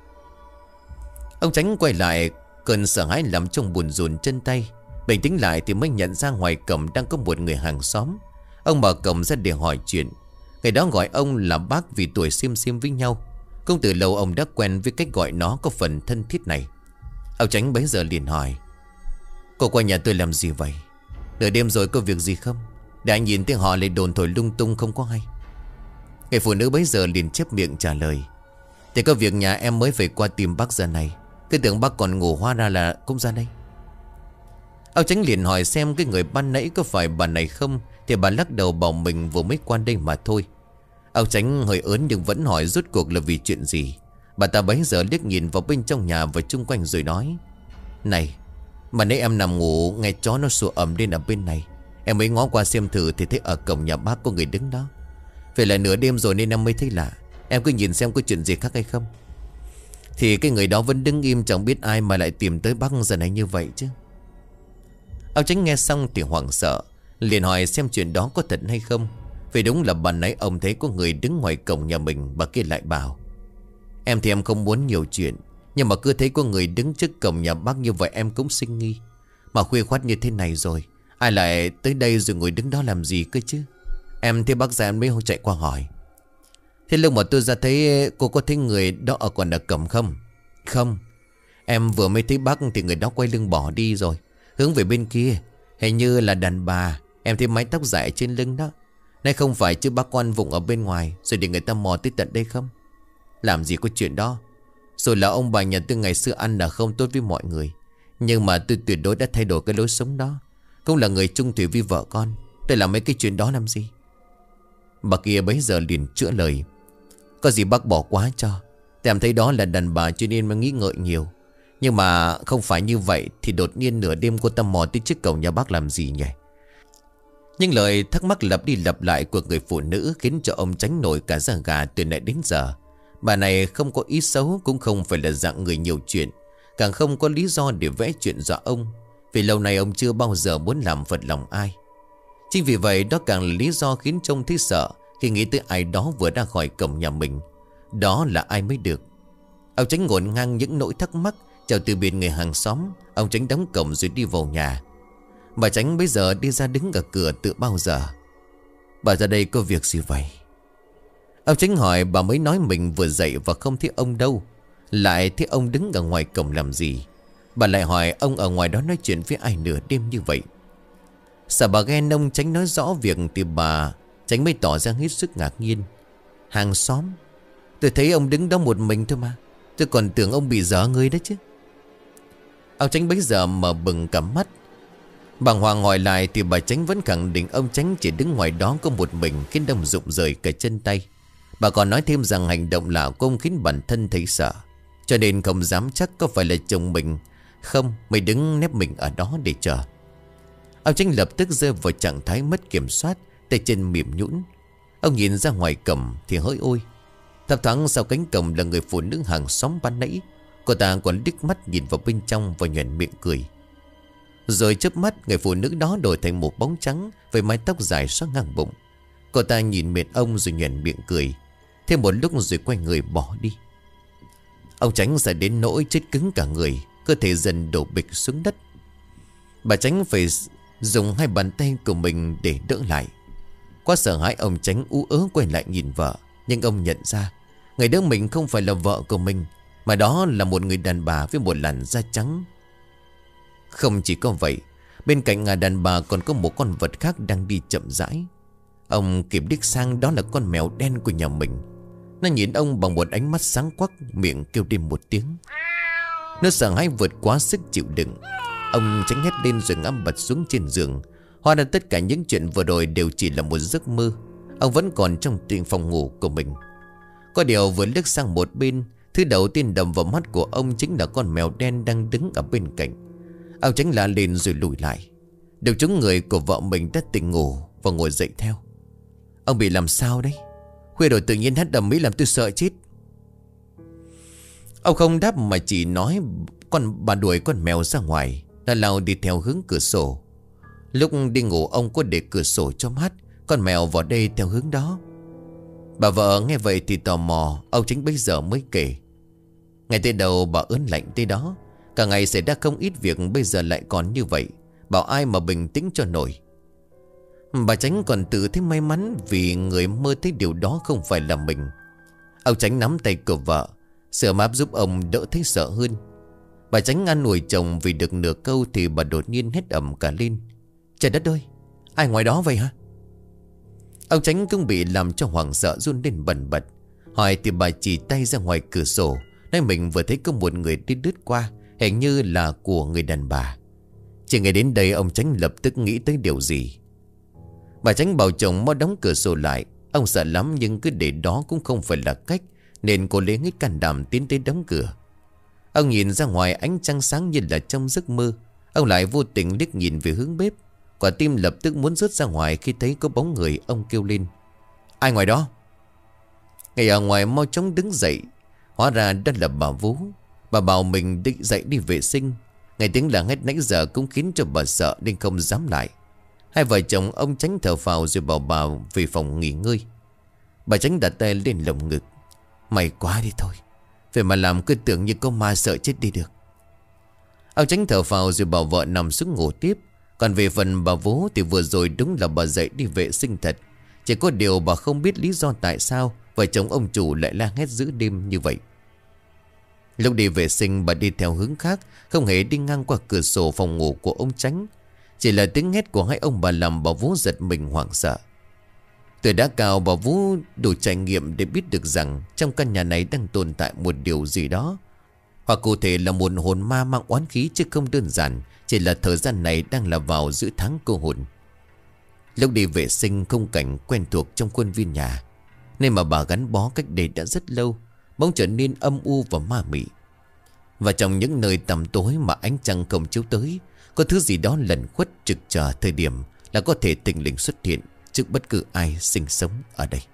Ông Chánh quay lại, cơn sợ hãi làm trong buồn rùn chân tay. Bình tĩnh lại thì mới nhận ra ngoài cổng đang có một người hàng xóm. Ông mở cổng ra để hỏi chuyện. Người đó gọi ông là bác vì tuổi xiêm xiêm với nhau. Cũng từ lâu ông đã quen với cách gọi nó có phần thân thiết này. Ông Chánh bấy giờ liền hỏi: Cô qua nhà tôi làm gì vậy? Nửa đêm rồi có việc gì không? Để anh nhìn tiếng họ lại đồn thổi lung tung không có hay. Người phụ nữ bấy giờ liền chép miệng trả lời: Thì có việc nhà em mới phải qua tìm bác giờ này. Cứ tưởng bác còn ngủ, hóa ra là cũng ra đây. Ông Chánh liền hỏi xem cái người ban nãy có phải bà này không. Thì bà lắc đầu bảo mình vừa mới qua đây mà thôi. Ông Chánh hơi ớn nhưng vẫn hỏi rốt cuộc là vì chuyện gì. Bà ta bấy giờ liếc nhìn vào bên trong nhà và chung quanh rồi nói: Này, mà nãy em nằm ngủ nghe chó nó sủa ầm lên ở bên này. Em mới ngó qua xem thử thì thấy ở cổng nhà bác có người đứng đó. Vậy là nửa đêm rồi nên em mới thấy lạ. Em cứ nhìn xem có chuyện gì khác hay không. Thì cái người đó vẫn đứng im chẳng biết ai mà lại tìm tới bác giờ này như vậy chứ. Ông Chánh nghe xong thì hoảng sợ, Liền hỏi xem chuyện đó có thật hay không. Vì đúng là ban nãy ông thấy có người đứng ngoài cổng nhà mình. Bà kia lại bảo: Em thì em không muốn nhiều chuyện, nhưng mà cứ thấy có người đứng trước cổng nhà bác như vậy em cũng sinh nghi. Mà khuya khoắt như thế này rồi, ai lại tới đây rồi ngồi đứng đó làm gì cơ chứ? Em thấy bác ra em mới chạy qua hỏi. Thế lúc mà tôi ra thấy cô có thấy người đó ở còn ở cổng không? Không. Em vừa mới thấy bác thì người đó quay lưng bỏ đi rồi, hướng về bên kia. Hình như là đàn bà. Em thấy mái tóc dài trên lưng đó. Này không phải chứ bác quan vụng ở bên ngoài rồi để người ta mò tới tận đây không? Làm gì có chuyện đó. Rồi là ông bà nhà tôi ngày xưa ăn là không tốt với mọi người, nhưng mà tôi tuyệt đối đã thay đổi cái lối sống đó. Cũng là người chung thủy với vợ con. Tôi làm mấy cái chuyện đó làm gì? Bà kia bấy giờ liền chữa lời: Có gì bác bỏ quá cho. Tôi em thấy đó là đàn bà cho nên mới nghĩ ngợi nhiều. Nhưng mà không phải như vậy thì đột nhiên nửa đêm cô ta mò tới trước cổng nhà bác làm gì nhỉ? Nhưng lời thắc mắc lặp đi lặp lại của người phụ nữ khiến cho ông Chánh nổi cả da gà từ nãy đến giờ. Bà này không có ý xấu, cũng không phải là dạng người nhiều chuyện, càng không có lý do để vẽ chuyện dọa ông. Vì lâu nay ông chưa bao giờ muốn làm phật lòng ai. Chính vì vậy đó càng là lý do khiến trông thấy sợ khi nghĩ tới ai đó vừa ra khỏi cổng nhà mình. Đó là ai mới được? Ông Chánh ngổn ngang những nỗi thắc mắc, chào từ biệt người hàng xóm. Ông Chánh đóng cổng rồi đi vào nhà. Bà Chánh bây giờ đi ra đứng ở cửa từ bao giờ. Bà ra đây có việc gì vậy? Ông Chánh hỏi. Bà mới nói mình vừa dậy và không thấy ông đâu, lại thấy ông đứng ở ngoài cổng làm gì. Bà lại hỏi ông ở ngoài đó nói chuyện với ai nửa đêm như vậy. Sợ bà ghen ông Chánh nói rõ việc thì bà Chánh mới tỏ ra hết sức ngạc nhiên. Hàng xóm? Tôi thấy ông đứng đó một mình thôi mà. Tôi còn tưởng ông bị dở người đấy chứ. Ông Chánh bấy giờ mở bừng cả mắt. Bàng hoàng hỏi lại thì bà Chánh vẫn khẳng định ông Chánh chỉ đứng ngoài đó có một mình, khiến ông rụng rời cả chân tay. Bà còn nói thêm rằng hành động lạ của ông khiến bản thân thấy sợ, cho nên không dám chắc có phải là chồng mình không mới đứng nép mình ở đó để chờ. Ông Chánh lập tức rơi vào trạng thái mất kiểm soát, tay chân mềm nhũn. Ông nhìn ra ngoài cổng thì hỡi ôi, thấp thoáng sau cánh cổng là người phụ nữ hàng xóm ban nãy. Cô ta còn liếc mắt nhìn vào bên trong và nhoẻn miệng cười. Rồi chớp mắt, người phụ nữ đó đổi thành một bóng trắng với mái tóc dài xõa ngang bụng. Cô ta nhìn mệt ông rồi nhoẻn miệng cười. Thêm một lúc rồi quay người bỏ đi. Ông Chánh sợ đến nỗi chết cứng cả người, cơ thể dần đổ bịch xuống đất. Bà Chánh phải dùng hai bàn tay của mình để đỡ lại. Quá sợ hãi, ông Chánh ú ớ quay lại nhìn vợ. Nhưng ông nhận ra người đỡ mình không phải là vợ của mình, mà đó là một người đàn bà với một làn da trắng. Không chỉ có vậy, bên cạnh ngà đàn bà còn có một con vật khác đang đi chậm rãi. Ông kịp liếc sang, đó là con mèo đen của nhà mình. Nó nhìn ông bằng một ánh mắt sáng quắc, miệng kêu lên một tiếng. Nó sợ hãi vượt quá sức chịu đựng. Ông Chánh hét lên rồi ngã bật xuống trên giường. Hóa ra tất cả những chuyện vừa rồi đều chỉ là một giấc mơ. Ông vẫn còn trong tiền phòng ngủ của mình. Có điều vừa liếc sang một bên, thứ đầu tiên đầm vào mắt của ông chính là con mèo đen đang đứng ở bên cạnh. Ông Chánh la lên rồi lùi lại. Được chúng người của vợ mình đã tỉnh ngủ và ngồi dậy theo. Ông bị làm sao đấy? Khuya rồi tự nhiên hét đầm mỹ làm tôi sợ chết. Ông không đáp mà chỉ nói con bà đuổi con mèo ra ngoài. Nó lao đi theo hướng cửa sổ. Lúc đi ngủ ông có để cửa sổ cho mát, con mèo vào đây theo hướng đó. Bà vợ nghe vậy thì tò mò. Ông Chính bây giờ mới kể. Ngày tới đầu bà ớn lạnh tới đó. Cả ngày xảy ra không ít việc, bây giờ lại còn như vậy. Bảo ai mà bình tĩnh cho nổi. Bà Chánh còn tự thấy may mắn vì người mơ thấy điều đó không phải là mình. Ông Chánh nắm tay của vợ, sửa máp giúp ông đỡ thấy sợ hơn. Bà Chánh an ủi chồng vì được nửa câu thì bà đột nhiên hét ầm cả lên. Trời đất ơi, ai ngoài đó vậy hả? Ông Chánh cũng bị làm cho hoảng sợ run lên bần bật. Hỏi thì bà chỉ tay ra ngoài cửa sổ, nói mình vừa thấy có một người đi lướt qua, hình như là của người đàn bà. Chỉ ngay đến đây ông Chánh lập tức nghĩ tới điều gì. Bà Chánh bảo chồng mau đóng cửa sổ lại. Ông sợ lắm nhưng cứ để đó cũng không phải là cách, nên cô lấy hết can đảm tiến tới đóng cửa. Ông nhìn ra ngoài, ánh trăng sáng như là trong giấc mơ. Ông lại vô tình liếc nhìn về hướng bếp. Quả tim lập tức muốn rớt ra ngoài khi thấy có bóng người. Ông kêu lên. Ai ngoài đó? Người ở ngoài mau chóng đứng dậy. Hóa ra đó là bà Vú. Bà bảo mình định dậy đi vệ sinh. Nghe tiếng là hét nãy giờ cũng khiến cho bà sợ nên không dám lại. Hai vợ chồng ông Chánh thở phào rồi bảo bà về phòng nghỉ ngơi. Bà Chánh đặt tay lên lồng ngực. May quá đi thôi. Vậy mà làm cứ tưởng như có ma sợ chết đi được. Ông Chánh thở phào rồi bảo vợ nằm xuống ngủ tiếp. Còn về phần bà vú thì vừa rồi đúng là bà dậy đi vệ sinh thật. Chỉ có điều bà không biết lý do tại sao vợ chồng ông chủ lại la hét giữa đêm như vậy. Lúc đi vệ sinh bà đi theo hướng khác, không hề đi ngang qua cửa sổ phòng ngủ của ông Chánh. Chỉ là tiếng hét của hai ông bà làm bà vú giật mình hoảng sợ. Tuổi đã cao, bà vú đủ trải nghiệm để biết được rằng trong căn nhà này đang tồn tại một điều gì đó. Hoặc cụ thể là một hồn ma mang oán khí, chứ không đơn giản chỉ là thời gian này đang là vào giữa tháng cô hồn. Lúc đi vệ sinh khung cảnh quen thuộc trong khuôn viên nhà, nên mà bà gắn bó cách đây đã rất lâu, bỗng trở nên âm u và ma mị. Và trong những nơi tăm tối mà ánh trăng không chiếu tới, có thứ gì đó lẩn khuất trực chờ thời điểm là có thể tình lình xuất hiện trước bất cứ ai sinh sống ở đây.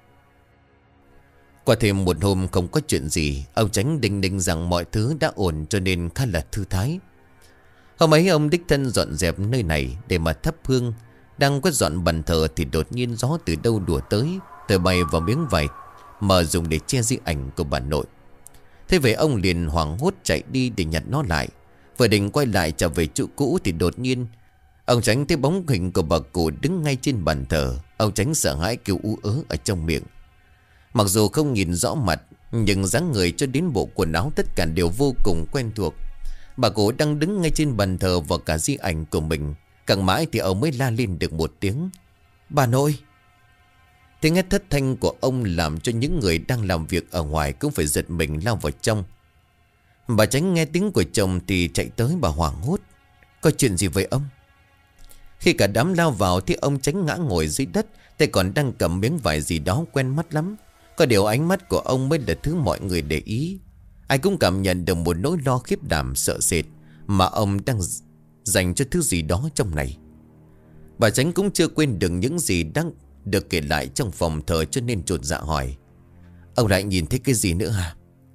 Qua thêm một hôm không có chuyện gì, ông Chánh đinh ninh rằng mọi thứ đã ổn cho nên khá là thư thái. Hôm ấy ông đích thân dọn dẹp nơi này để mà thắp hương. Đang quét dọn bàn thờ thì đột nhiên gió từ đâu đùa tới, thổi bay vào miếng vải mà dùng để che di ảnh của bà nội. Thế vậy ông liền hoảng hốt chạy đi để nhặt nó lại. Vừa định quay lại trở về chỗ cũ thì đột nhiên ông Chánh thấy bóng hình của bà cụ đứng ngay trên bàn thờ. Ông Chánh sợ hãi kêu ú ớ ở trong miệng. Mặc dù không nhìn rõ mặt, nhưng dáng người cho đến bộ quần áo tất cả đều vô cùng quen thuộc. Bà cụ đang đứng ngay trên bàn thờ và cả di ảnh của mình. Càng mãi thì ông mới la lên được một tiếng: "Bà nội!" Tiếng hét thất thanh của ông làm cho những người đang làm việc ở ngoài cũng phải giật mình lao vào trong. Bà Chánh nghe tiếng của chồng thì chạy tới, bà hoảng hốt: "Có chuyện gì vậy ông?" Khi cả đám lao vào thì ông Chánh ngã ngồi dưới đất, tay còn đang cầm miếng vải gì đó quen mắt lắm. Có điều ánh mắt của ông mới là thứ mọi người để ý. Ai cũng cảm nhận được một nỗi lo khiếp đảm sợ sệt mà ông đang dành cho thứ gì đó trong này. Bà Chánh cũng chưa quên được những gì đang được kể lại trong phòng thờ, cho nên chột dạ hỏi: "Ông lại nhìn thấy cái gì nữa hả?"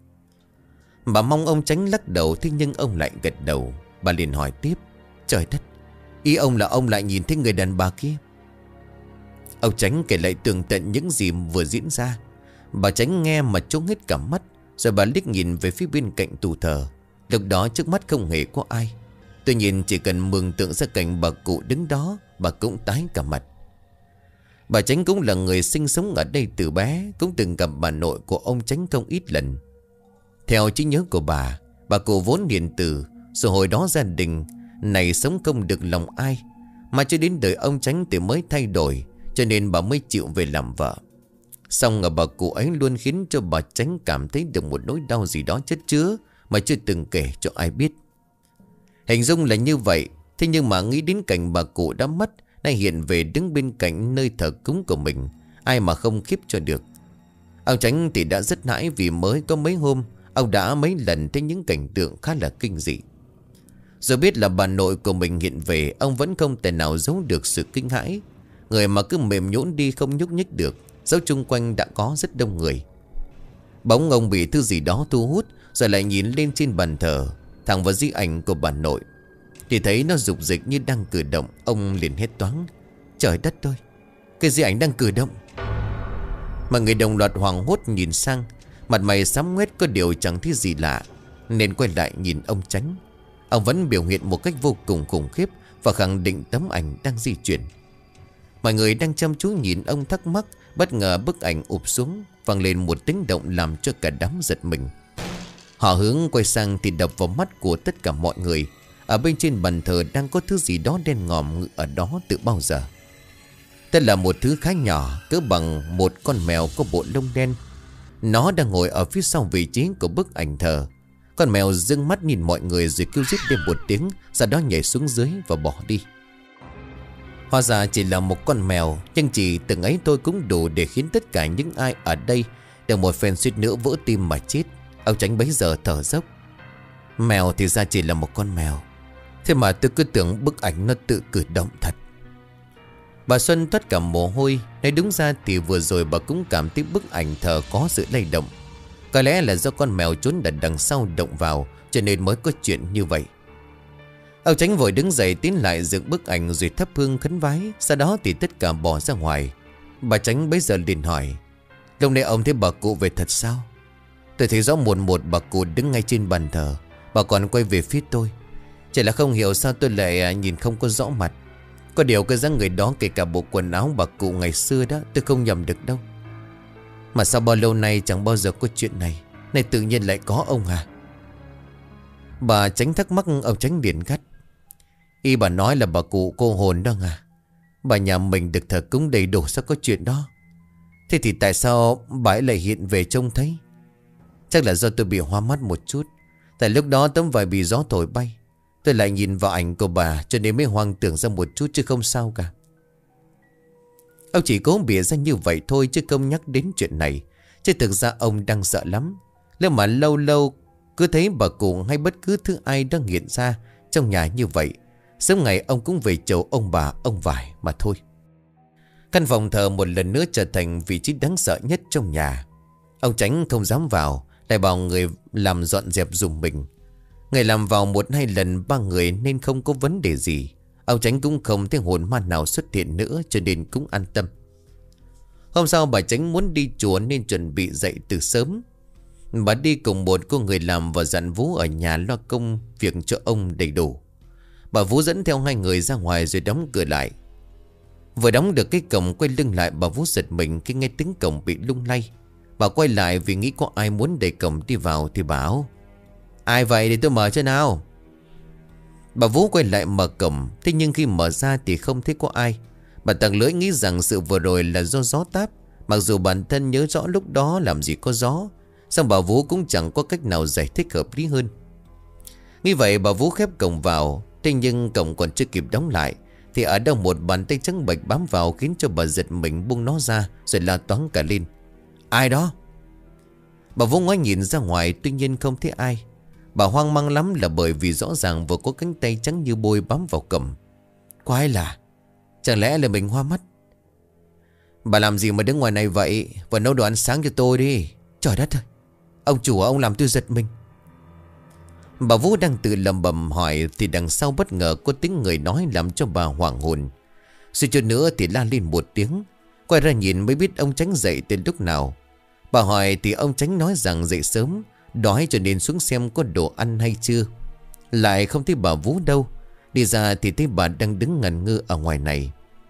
Bà mong ông Chánh lắc đầu, thế nhưng ông lại gật đầu. Bà liền hỏi tiếp: "Trời đất, ý ông là ông lại nhìn thấy người đàn bà kia?" Ông Chánh kể lại tường tận những gì vừa diễn ra. Bà Chánh nghe mà trốn hết cả mắt. Rồi bà liếc nhìn về phía bên cạnh tủ thờ. Lúc đó trước mắt không hề có ai. Tuy nhiên chỉ cần mường tượng ra cảnh bà cụ đứng đó, bà cũng tái cả mặt. Bà Chánh cũng là người sinh sống ở đây từ bé, cũng từng gặp bà nội của ông Chánh không ít lần. Theo trí nhớ của bà, bà cụ vốn hiền từ, rồi hồi đó gia đình này sống không được lòng ai, mà cho đến đời ông Chánh thì mới thay đổi, cho nên bà mới chịu về làm vợ. Xong ở bà cụ ấy luôn khiến cho bà Chánh cảm thấy được một nỗi đau gì đó chất chứa mà chưa từng kể cho ai biết. Hình dung là như vậy. Thế nhưng mà nghĩ đến cảnh bà cụ đã mất, nay hiện về đứng bên cạnh nơi thờ cúng của mình, ai mà không khiếp cho được. Ông Chánh thì đã rất nãi, vì mới có mấy hôm ông đã mấy lần thấy những cảnh tượng khá là kinh dị. Rồi biết là bà nội của mình hiện về, ông vẫn không thể nào giấu được sự kinh hãi. Người mà cứ mềm nhũn đi không nhúc nhích được, dẫu chung quanh đã có rất đông người. Bỗng ông bị thứ gì đó thu hút, rồi lại nhìn lên trên bàn thờ, thẳng vào di ảnh của bà nội, thì thấy nó rục rịch như đang cử động. Ông liền hét toáng: "Trời đất ơi, cái di ảnh đang cử động!" Mà người đồng loạt hoảng hốt nhìn sang, mặt mày xám ngoét, có điều chẳng thấy gì lạ, nên quay lại nhìn ông Chánh. Ông vẫn biểu hiện một cách vô cùng khủng khiếp và khẳng định tấm ảnh đang di chuyển. Mọi người đang chăm chú nhìn ông thắc mắc. Bất ngờ bức ảnh ụp xuống, vang lên một tiếng động làm cho cả đám giật mình. Họ hướng quay sang thì đập vào mắt của tất cả mọi người, ở bên trên bàn thờ đang có thứ gì đó đen ngòm ngự ở đó từ bao giờ. Đây là một thứ khá nhỏ, cỡ bằng một con mèo có bộ lông đen. Nó đang ngồi ở phía sau vị trí của bức ảnh thờ. Con mèo dưng mắt nhìn mọi người rồi kêu rít lên một tiếng, sau đó nhảy xuống dưới và bỏ đi. Hóa ra chỉ là một con mèo, nhưng chỉ từng ấy thôi cũng đủ để khiến tất cả những ai ở đây đều một phen suýt nữa vỡ tim mà chết. Ông Chánh bấy giờ thở dốc: "Mèo thì ra chỉ là một con mèo, thế mà tôi cứ tưởng bức ảnh nó tự cử động thật." Bà Xuân toát cả mồ hôi. Nói đúng ra thì vừa rồi bà cũng cảm thấy bức ảnh thờ có sự lay động. Có lẽ là do con mèo trốn ở đằng sau động vào, cho nên mới có chuyện như vậy. Ông Chánh vội đứng dậy tiến lại dựng bức ảnh rồi thắp hương khấn vái. Sau đó thì tất cả bỏ ra ngoài. Bà Chánh bấy giờ liền hỏi: "Lúc nãy ông thấy bà cụ về thật sao?" "Tôi thấy rõ một một bà cụ đứng ngay trên bàn thờ. Bà còn quay về phía tôi. Chỉ là không hiểu sao tôi lại nhìn không có rõ mặt. Có điều cái dáng người đó, kể cả bộ quần áo bà cụ ngày xưa đó, tôi không nhầm được đâu. Mà sao bao lâu nay chẳng bao giờ có chuyện này, nay tự nhiên lại có ông à?" Bà Chánh thắc mắc. Ông Chánh liền gắt: "Y bà nói là bà cụ cô hồn đó à? Bà nhà mình được thờ cúng đầy đủ, sao có chuyện đó? Thế thì tại sao bà ấy lại hiện về trông thấy? Chắc là do tôi bị hoa mắt một chút. Tại lúc đó tấm vải bị gió thổi bay. Tôi lại nhìn vào ảnh của bà cho nên mới hoang tưởng ra một chút, chứ không sao cả." Ông chỉ cố bịa ra như vậy thôi chứ không nhắc đến chuyện này. Chứ thực ra ông đang sợ lắm. Nếu mà lâu lâu cứ thấy bà cụ hay bất cứ thứ ai đang hiện ra trong nhà như vậy, sớm ngày ông cũng về chầu ông bà ông vải mà thôi. Căn phòng thờ một lần nữa trở thành vị trí đáng sợ nhất trong nhà. Ông Chánh không dám vào, lại bảo người làm dọn dẹp giùm mình. Người làm vào một hai lần ba người nên không có vấn đề gì. Ông Chánh cũng không thấy hồn ma nào xuất hiện nữa, cho nên cũng an tâm. Hôm sau bà Chánh muốn đi chùa nên chuẩn bị dậy từ sớm. Bà đi cùng một cô người làm và dặn Vũ ở nhà lo công việc cho ông đầy đủ. Bà Vũ dẫn theo hai người ra ngoài rồi đóng cửa lại. Vừa đóng được cái cổng, quay lưng lại, bà Vũ giật mình khi nghe tiếng cổng bị lung lay. Bà quay lại vì nghĩ có ai muốn đẩy cổng đi vào thì bảo: "Ai vậy để tôi mở cho nào." Bà Vũ quay lại mở cổng. Thế nhưng khi mở ra thì không thấy có ai. Bà tặc lưỡi nghĩ rằng sự vừa rồi là do gió táp. Mặc dù bản thân nhớ rõ lúc đó làm gì có gió, song bà Vũ cũng chẳng có cách nào giải thích hợp lý hơn. Như vậy bà Vũ khép cổng vào. Thế nhưng cổng còn chưa kịp đóng lại thì ở đâu một bàn tay trắng bệch bám vào, khiến cho bà giật mình buông nó ra rồi la toáng cả lên: "Ai đó?" Bà Vũ ngoái nhìn ra ngoài, tuy nhiên không thấy ai. Bà hoang mang lắm là bởi vì rõ ràng vừa có cánh tay trắng như bôi bám vào cổng. Có ai là? Chẳng lẽ là mình hoa mắt? "Bà làm gì mà đứng ngoài này vậy? Và nấu đồ ăn sáng cho tôi đi." "Trời đất ơi, ông chủ ông làm tôi giật mình." Bà Vũ đang tự lầm bầm hỏi thì đằng sau bất ngờ có tiếng người nói làm cho bà hoảng hồn. Suy cho nữa thì la lên một tiếng. Quay ra nhìn mới biết ông Chánh dậy từ lúc nào. Bà hỏi thì ông Chánh nói rằng dậy sớm, đói cho nên xuống xem có đồ ăn hay chưa. Lại không thấy bà Vũ đâu. Đi ra thì thấy bà đang đứng ngẩn ngơ ở ngoài này.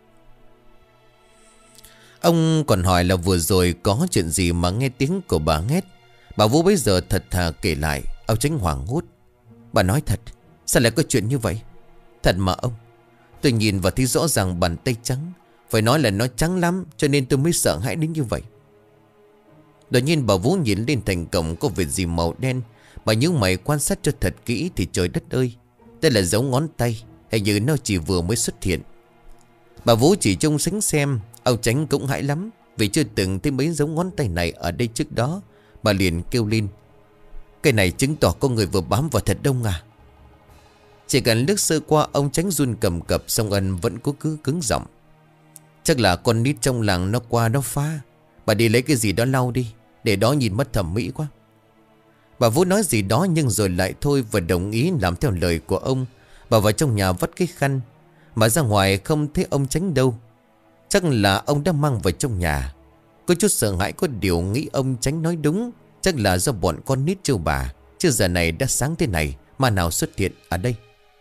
Ông còn hỏi là vừa rồi có chuyện gì mà nghe tiếng của bà hét. Bà Vũ bây giờ thật thà kể lại. Ông Chánh hoảng hốt: "Bà nói thật, sao lại có chuyện như vậy?" "Thật mà ông, tôi nhìn và thấy rõ ràng bàn tay trắng. Phải nói là nó trắng lắm, cho nên tôi mới sợ hãi đến như vậy." Đột nhiên bà Vũ nhìn lên thành cổng có việc gì màu đen. Bà nhíu mày quan sát cho thật kỹ thì trời đất ơi, đây là dấu ngón tay, hình như nó chỉ vừa mới xuất hiện. Bà Vũ chỉ trông sánh xem. Ông Chánh cũng hãi lắm vì chưa từng thấy mấy dấu ngón tay này ở đây trước đó. Bà liền kêu lên: "Cái này chứng tỏ có người vừa bám vào thật đông à?" Chỉ cần lướt sơ qua, ông Chánh run cầm cập, song Ân vẫn có cứ cứng giọng: "Chắc là con nít trong làng nó qua nó phá. Bà đi lấy cái gì đó lau đi, để đó nhìn mất thẩm mỹ quá." Bà Vũ nói gì đó nhưng rồi lại thôi và đồng ý làm theo lời của ông. Bà vào trong nhà vắt cái khăn. Mà ra ngoài không thấy ông Chánh đâu. Chắc là ông đã mang vào trong nhà. Có chút sợ hãi, có điều nghĩ ông Chánh nói đúng. Chắc là do bọn con nít trêu bà, chứ giờ này đã sáng thế này mà nào xuất hiện ở đây.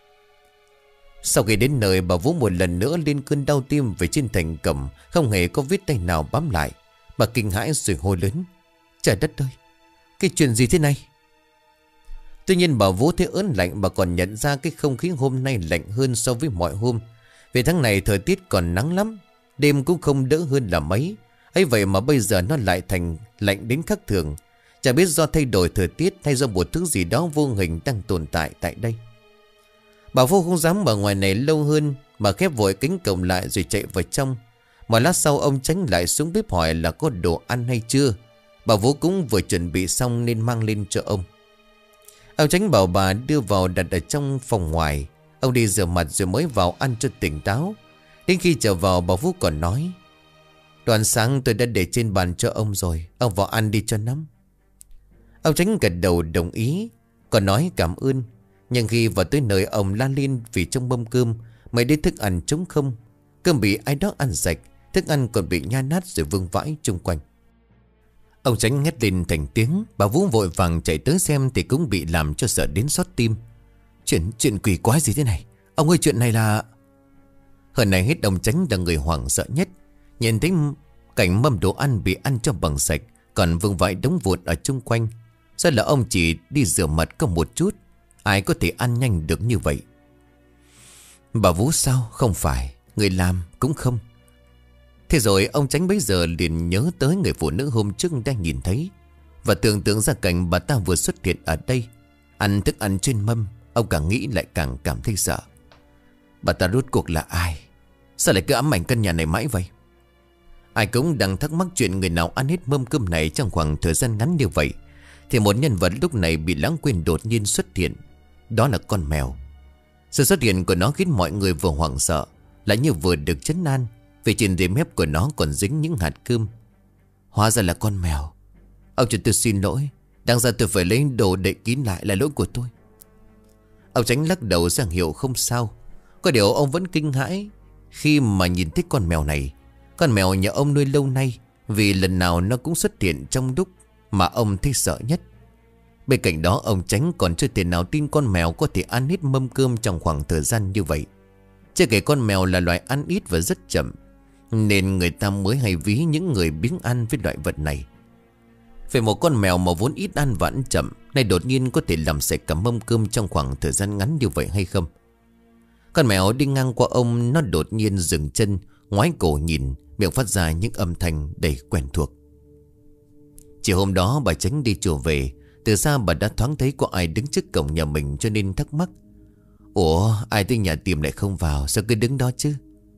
Sau khi đến nơi, bà Vũ một lần nữa lên cơn đau tim về trên thành cẩm, không hề có vết tay nào bám lại. Bà kinh hãi rồi hô lớn: "Trời đất ơi, cái chuyện gì thế này?" Tuy nhiên bà Vũ thấy ớn lạnh. Bà còn nhận ra cái không khí hôm nay lạnh hơn so với mọi hôm. Vì tháng này thời tiết còn nắng lắm, đêm cũng không đỡ hơn là mấy. Ấy vậy mà bây giờ nó lại thành lạnh đến khác thường. Chả biết do thay đổi thời tiết hay do một thứ gì đó vô hình đang tồn tại tại đây. Bà Vũ không dám ở ngoài này lâu hơn mà khép vội cánh cổng lại rồi chạy vào trong. Một lát sau ông Chánh lại xuống bếp hỏi là có đồ ăn hay chưa. Bà Vũ cũng vừa chuẩn bị xong nên mang lên cho ông. Ông Chánh bảo bà đưa vào đặt ở trong phòng ngoài. Ông đi rửa mặt rồi mới vào ăn cho tỉnh táo. Đến khi trở vào, bà Vũ còn nói: "Đoàn sáng tôi đã để trên bàn cho ông rồi, ông vào ăn đi cho nóng." Ông Chánh gật đầu đồng ý, còn nói cảm ơn. Nhưng khi vào tới nơi, ông la lên vì trong mâm cơm mấy đĩa thức ăn trống không. Cơm bị ai đó ăn sạch, thức ăn còn bị nhai nát rồi vương vãi chung quanh. Ông Chánh hét lên thành tiếng. Bà Vũ vội vàng chạy tới xem thì cũng bị làm cho sợ đến xót tim. Chuyện chuyện quỷ quái gì thế này? Ông ơi, chuyện này là... Hơn này hết ông Chánh là người hoảng sợ nhất. Nhìn thấy cảnh mâm đồ ăn bị ăn cho bằng sạch, còn vương vãi đống vụn ở chung quanh. Sao là ông chỉ đi rửa mặt có một chút, ai có thể ăn nhanh được như vậy? Bà Vũ sao? Không phải. Người làm cũng không. Thế rồi ông Chánh bấy giờ liền nhớ tới người phụ nữ hôm trước đang nhìn thấy, và tưởng tượng ra cảnh bà ta vừa xuất hiện ở đây, ăn thức ăn trên mâm. Ông càng nghĩ lại càng cảm thấy sợ. Bà ta rốt cuộc là ai? Sao lại cứ ám ảnh căn nhà này mãi vậy? Ai cũng đang thắc mắc chuyện người nào ăn hết mâm cơm này trong khoảng thời gian ngắn như vậy. Thì một nhân vật lúc này bị lãng quên đột nhiên xuất hiện. Đó là con mèo. Sự xuất hiện của nó khiến mọi người vừa hoảng sợ, lại như vừa được trấn an, vì trên rễ mép của nó còn dính những hạt cơm. Hóa ra là con mèo. Ông cho tôi xin lỗi. Đáng ra tôi phải lấy đồ đậy kín lại, là lỗi của tôi. Ông Chánh lắc đầu ra hiệu không sao. Có điều ông vẫn kinh hãi khi mà nhìn thấy con mèo này. Con mèo nhà ông nuôi lâu nay, vì lần nào nó cũng xuất hiện trong lúc mà ông thấy sợ nhất. Bên cạnh đó, ông Chánh còn chưa thể nào tin con mèo có thể ăn hết mâm cơm trong khoảng thời gian như vậy. Chưa kể con mèo là loài ăn ít và rất chậm, nên người ta mới hay ví những người biếng ăn với loại vật này. Về một con mèo mà vốn ít ăn và ăn chậm, nay đột nhiên có thể làm sạch cả mâm cơm trong khoảng thời gian ngắn như vậy hay không? Con mèo đi ngang qua ông, nó đột nhiên dừng chân, ngoái cổ nhìn, miệng phát ra những âm thanh đầy quen thuộc. Chiều hôm đó bà Chánh đi chùa về, từ xa bà đã thoáng thấy có ai đứng trước cổng nhà mình cho nên thắc mắc. Ủa, ai tới nhà tìm lại không vào, sao cứ đứng đó chứ?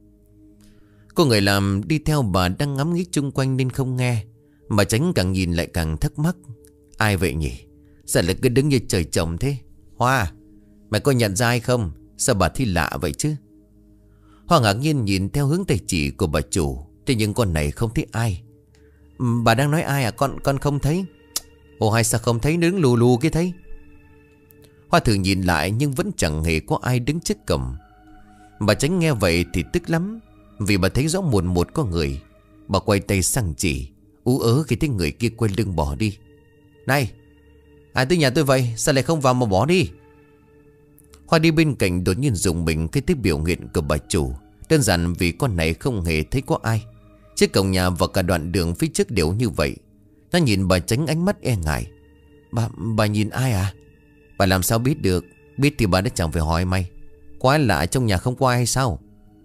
Cô người làm đi theo bà đang ngắm nghía chung quanh nên không nghe. Bà Chánh càng nhìn lại càng thắc mắc. Ai vậy nhỉ? Sao lại cứ đứng như trời trồng thế? Hoa, mày có nhận ra ai không? Sao bà thi lạ vậy chứ? Hoa ngạc nhiên nhìn theo hướng tay chỉ của bà chủ. Thế nhưng con này không thấy ai. Bà đang nói ai à? Con con không thấy. Ồ, hay sao không thấy, đứng lù lù kia thấy? Hoa thử nhìn lại nhưng vẫn chẳng hề có ai đứng trước cổng. Bà Chánh nghe vậy thì tức lắm, vì bà thấy rõ mồn một có người. Bà quay tay sang chỉ, ú ớ khi thấy người kia quay lưng bỏ đi. Này, ai tới nhà tôi vậy? Sao lại không vào mà bỏ đi? Hoa đi bên cạnh đột nhiên rùng mình khi thấy biểu hiện của bà chủ. Đơn giản vì con này không hề thấy có ai. Chiếc cổng nhà và cả đoạn đường phía trước đều như vậy. Nó nhìn bà Chánh ánh mắt e ngại. Bà, bà nhìn ai à? Bà làm sao biết được? Biết thì bà đã chẳng phải hỏi mày. Quái lạ, trong nhà không có ai hay sao?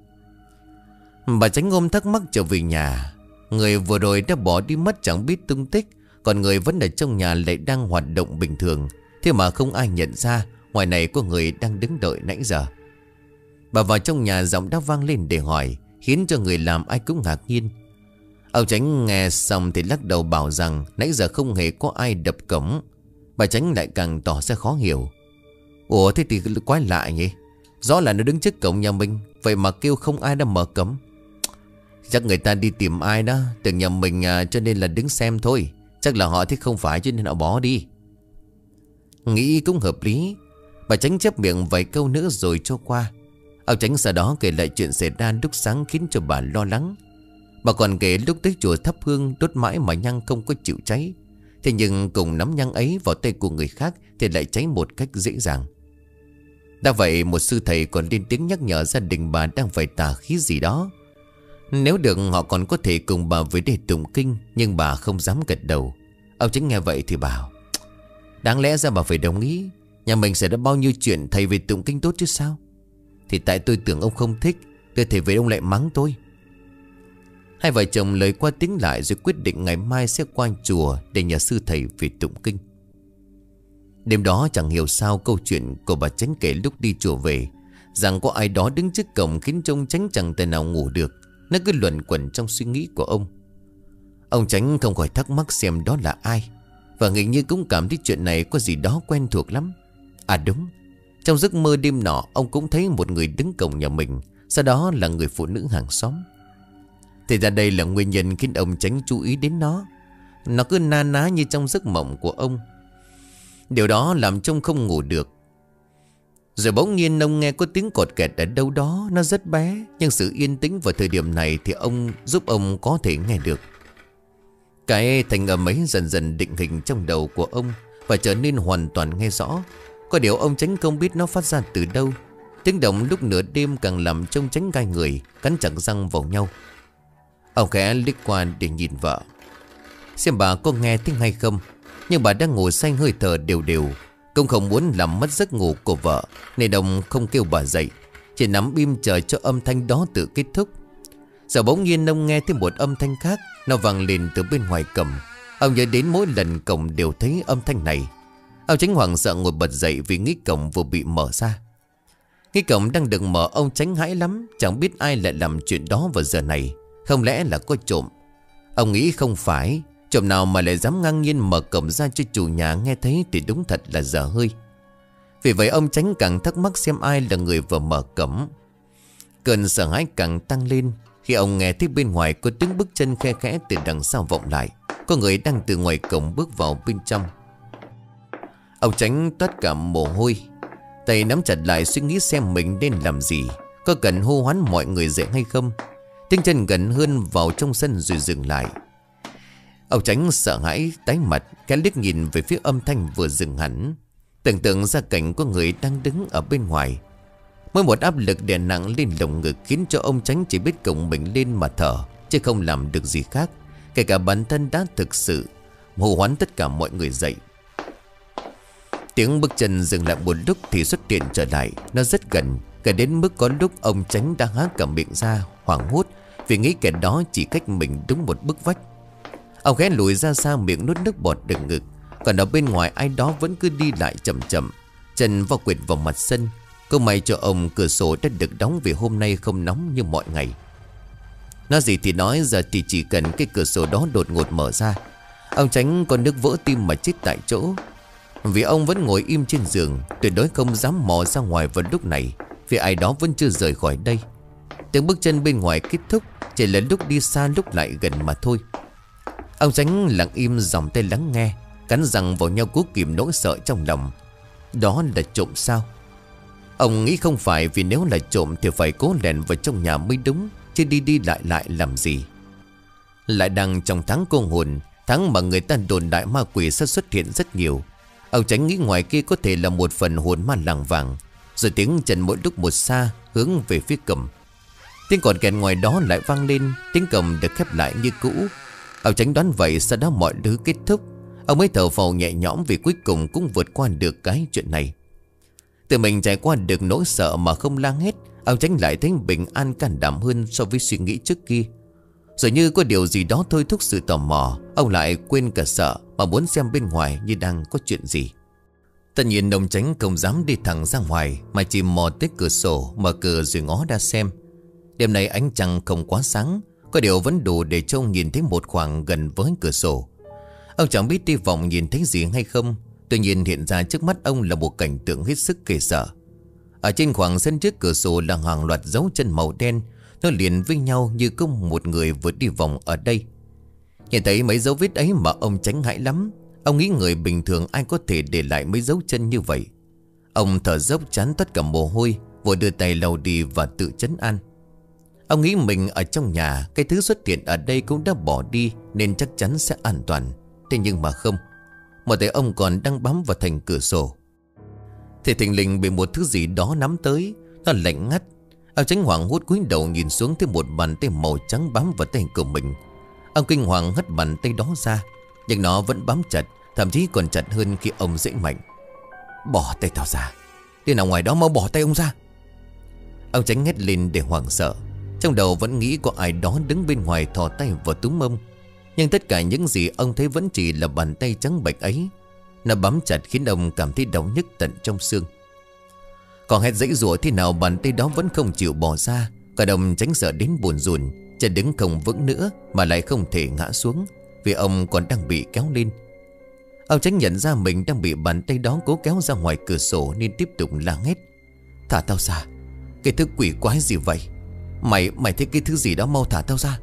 Bà Chánh ôm thắc mắc trở về nhà. Người vừa rồi đã bỏ đi mất chẳng biết tung tích, còn người vẫn ở trong nhà lại đang hoạt động bình thường. Thế mà không ai nhận ra, ngoài này có người đang đứng đợi nãy giờ. Bà vào trong nhà, giọng đã vang lên để hỏi, khiến cho người làm ai cũng ngạc nhiên. Ông Chánh nghe xong thì lắc đầu bảo rằng nãy giờ không hề có ai đập cổng. Bà Chánh lại càng tỏ ra khó hiểu. Ủa, thế thì quái lạ nhỉ? Rõ là nó đứng trước cổng nhà mình, vậy mà kêu không ai đã mở cổng. Chắc người ta đi tìm ai đó, tưởng nhà mình à, cho nên là đứng xem thôi. Chắc là họ thích không phải cho nên họ bỏ đi. Nghĩ cũng hợp lý. Bà Chánh chép miệng vài câu nữa rồi cho qua. Ông Chánh sau đó kể lại chuyện xảy ra lúc sáng khiến cho bà lo lắng. Bà còn kể lúc tới chùa thắp hương đốt mãi mà nhang không có chịu cháy. Thế nhưng cùng nắm nhang ấy vào tay của người khác thì lại cháy một cách dễ dàng. Đã vậy một sư thầy còn lên tiếng nhắc nhở gia đình bà đang phải tà khí gì đó. Nếu được họ còn có thể cùng bà với để tụng kinh, nhưng bà không dám gật đầu. Ông Chánh nghe vậy thì bảo, đáng lẽ ra bà phải đồng ý. Nhà mình sẽ đã bao nhiêu chuyện thầy về tụng kinh tốt chứ sao? Thì tại tôi tưởng ông không thích, tôi thầy về ông lại mắng tôi. Hai vợ chồng lời qua tiếng lại rồi quyết định ngày mai sẽ qua chùa để nhờ sư thầy về tụng kinh. Đêm đó chẳng hiểu sao câu chuyện của bà Chánh kể lúc đi chùa về, rằng có ai đó đứng trước cổng khiến cho ông Chánh chẳng thể nào ngủ được. Nó cứ luẩn quẩn trong suy nghĩ của ông. Ông Chánh không khỏi thắc mắc xem đó là ai, và hình như cũng cảm thấy chuyện này có gì đó quen thuộc lắm. À đúng, trong giấc mơ đêm nọ ông cũng thấy một người đứng cổng nhà mình, sau đó là người phụ nữ hàng xóm. Thì ra đây là nguyên nhân khiến ông Chánh chú ý đến nó. Nó cứ na ná như trong giấc mộng của ông. Điều đó làm trông không ngủ được. Rồi bỗng nhiên ông nghe có tiếng cọt kẹt ở đâu đó. Nó rất bé, nhưng sự yên tĩnh vào thời điểm này thì ông giúp ông có thể nghe được. Cái thanh âm ấy dần dần định hình trong đầu của ông và trở nên hoàn toàn nghe rõ. Có điều ông Chánh không biết nó phát ra từ đâu. Tiếng động lúc nửa đêm càng làm trông Chánh gai người, cắn chặt răng vào nhau. Ông khẽ liếc qua để nhìn vợ, xem bà có nghe tiếng hay không. Nhưng bà đang ngủ say hơi thở đều đều. Công không muốn làm mất giấc ngủ của vợ, nên ông không kêu bà dậy, chỉ nắm im chờ cho âm thanh đó tự kết thúc. Giờ bỗng nhiên ông nghe thêm một âm thanh khác. Nó vang lên từ bên ngoài cổng. Ông nhớ đến mỗi lần cổng đều thấy âm thanh này. Ông Chánh hoảng sợ ngồi bật dậy vì nghĩ cổng vừa bị mở ra. Khi cổng đang được mở, ông Chánh hãi lắm. Chẳng biết ai lại làm chuyện đó vào giờ này. Không lẽ là có trộm? Ông nghĩ không phải. Trộm nào mà lại dám ngang nhiên mở cổng ra cho chủ nhà nghe thấy thì đúng thật là dở hơi. Vì vậy ông Chánh càng thắc mắc xem ai là người vừa mở cổng. Cơn sợ hãi càng tăng lên khi ông nghe thấy bên ngoài có tiếng bước chân khe khẽ từ đằng sau vọng lại. Có người đang từ ngoài cổng bước vào bên trong. Ông Chánh toát cả mồ hôi, tay nắm chặt lại suy nghĩ xem mình nên làm gì. Có cần hô hoán mọi người dậy hay không? Tiếng chân gần hơn vào trong sân rồi dừng lại. Ông Chánh sợ hãi tái mặt, cái liếc nhìn về phía âm thanh vừa dừng hẳn. Tưởng tượng ra cảnh có người đang đứng ở bên ngoài. Mỗi một áp lực đè nặng lên lồng ngực khiến cho ông Chánh chỉ biết cổng mình lên mà thở, chứ không làm được gì khác. Kể cả bản thân đã thực sự hô hoán tất cả mọi người dậy. Tiếng bước chân dừng lại một lúc thì xuất hiện trở lại. Nó rất gần, gần đến mức có lúc ông Chánh đã há cả miệng ra hoảng hốt vì nghĩ kẻ đó chỉ cách mình đúng một bức vách. Ông ghé lùi ra xa, miệng nuốt nước bọt đừng ngực. Còn ở bên ngoài ai đó vẫn cứ đi lại chậm chậm, chân vào quệt vào mặt sân. Câu may cho ông cửa sổ đã được đóng vì hôm nay không nóng như mọi ngày. Nói gì thì nói, giờ thì chỉ cần cái cửa sổ đó đột ngột mở ra, ông Chánh còn nước vỡ tim mà chết tại chỗ. Vì ông vẫn ngồi im trên giường, tuyệt đối không dám mò ra ngoài vào lúc này, vì ai đó vẫn chưa rời khỏi đây. Tiếng bước chân bên ngoài kết thúc, chỉ là lúc đi xa lúc lại gần mà thôi. Ông Chánh lặng im dòng tay lắng nghe, cắn răng vào nhau cố kìm nỗi sợ trong lòng. Đó là trộm sao? Ông nghĩ không phải, vì nếu là trộm thì phải cố lèn vào trong nhà mới đúng, chứ đi đi lại lại làm gì. Lại đang trong tháng cô hồn, tháng mà người ta đồn đại ma quỷ sẽ xuất hiện rất nhiều. Ông Chánh nghĩ ngoài kia có thể là một phần hồn ma làng vàng. Rồi tiếng chân mỗi lúc một xa hướng về phía cổng. Tiếng còi kèn ngoài đó lại vang lên, tiếng cổng được khép lại như cũ. Ông Chánh đoán vậy, sau đó mọi thứ kết thúc. Ông mới thở phào nhẹ nhõm vì cuối cùng cũng vượt qua được cái chuyện này. Tự mình trải qua được nỗi sợ mà không lang hết, ông Chánh lại thấy bình an can đảm hơn so với suy nghĩ trước kia. Rồi như có điều gì đó thôi thúc sự tò mò, ông lại quên cả sợ mà muốn xem bên ngoài như đang có chuyện gì. Tất nhiên ông Chánh không dám đi thẳng ra ngoài, mà chỉ mò tới cửa sổ, mở cửa rồi ngó ra xem. Đêm nay ánh trăng không quá sáng, có điều vẫn đủ để trông nhìn thấy một khoảng gần với cửa sổ. Ông chẳng biết hy vọng nhìn thấy gì hay không. Tuy nhiên hiện ra trước mắt ông là một cảnh tượng hết sức ghê sợ. Ở trên khoảng sân trước cửa sổ là hàng loạt dấu chân màu đen, nó liền với nhau như có một người vừa đi vòng ở đây. Nhìn thấy mấy dấu vết ấy mà ông Chánh hãi lắm. Ông nghĩ người bình thường ai có thể để lại mấy dấu chân như vậy. Ông thở dốc chán tất cả mồ hôi, vội đưa tay lau đi và tự trấn an. Ông nghĩ mình ở trong nhà, cái thứ xuất hiện ở đây cũng đã bỏ đi nên chắc chắn sẽ an toàn. Thế nhưng mà không. Một tay ông còn đang bám vào thành cửa sổ. Thì thình lình bị một thứ gì đó nắm tới. Nó lạnh ngắt. Ông Chánh hoảng hốt cúi đầu nhìn xuống, thấy một bàn tay màu trắng bám vào tay của mình. Ông kinh hoàng hất bàn tay đó ra, nhưng nó vẫn bám chặt, thậm chí còn chặt hơn khi ông giãy mạnh. Bỏ tay tao ra, đi nào ngoài đó, mau bỏ tay ông ra. Ông Chánh hét lên để hoảng sợ. Trong đầu vẫn nghĩ có ai đó đứng bên ngoài thò tay vào túm ông. Nhưng tất cả những gì ông thấy vẫn chỉ là bàn tay trắng bệch ấy. Nó bám chặt khiến ông cảm thấy đau nhức tận trong xương. Còn hét giãy giụa thế nào bàn tay đó vẫn không chịu bỏ ra. Cả ông Chánh sợ đến buồn rùn, chân đứng không vững nữa mà lại không thể ngã xuống, vì ông còn đang bị kéo lên. Ông Chánh nhận ra mình đang bị bàn tay đó cố kéo ra ngoài cửa sổ nên tiếp tục la hét. Thả tao ra, cái thứ quỷ quái gì vậy? Mày, mày thấy cái thứ gì đó, mau thả tao ra.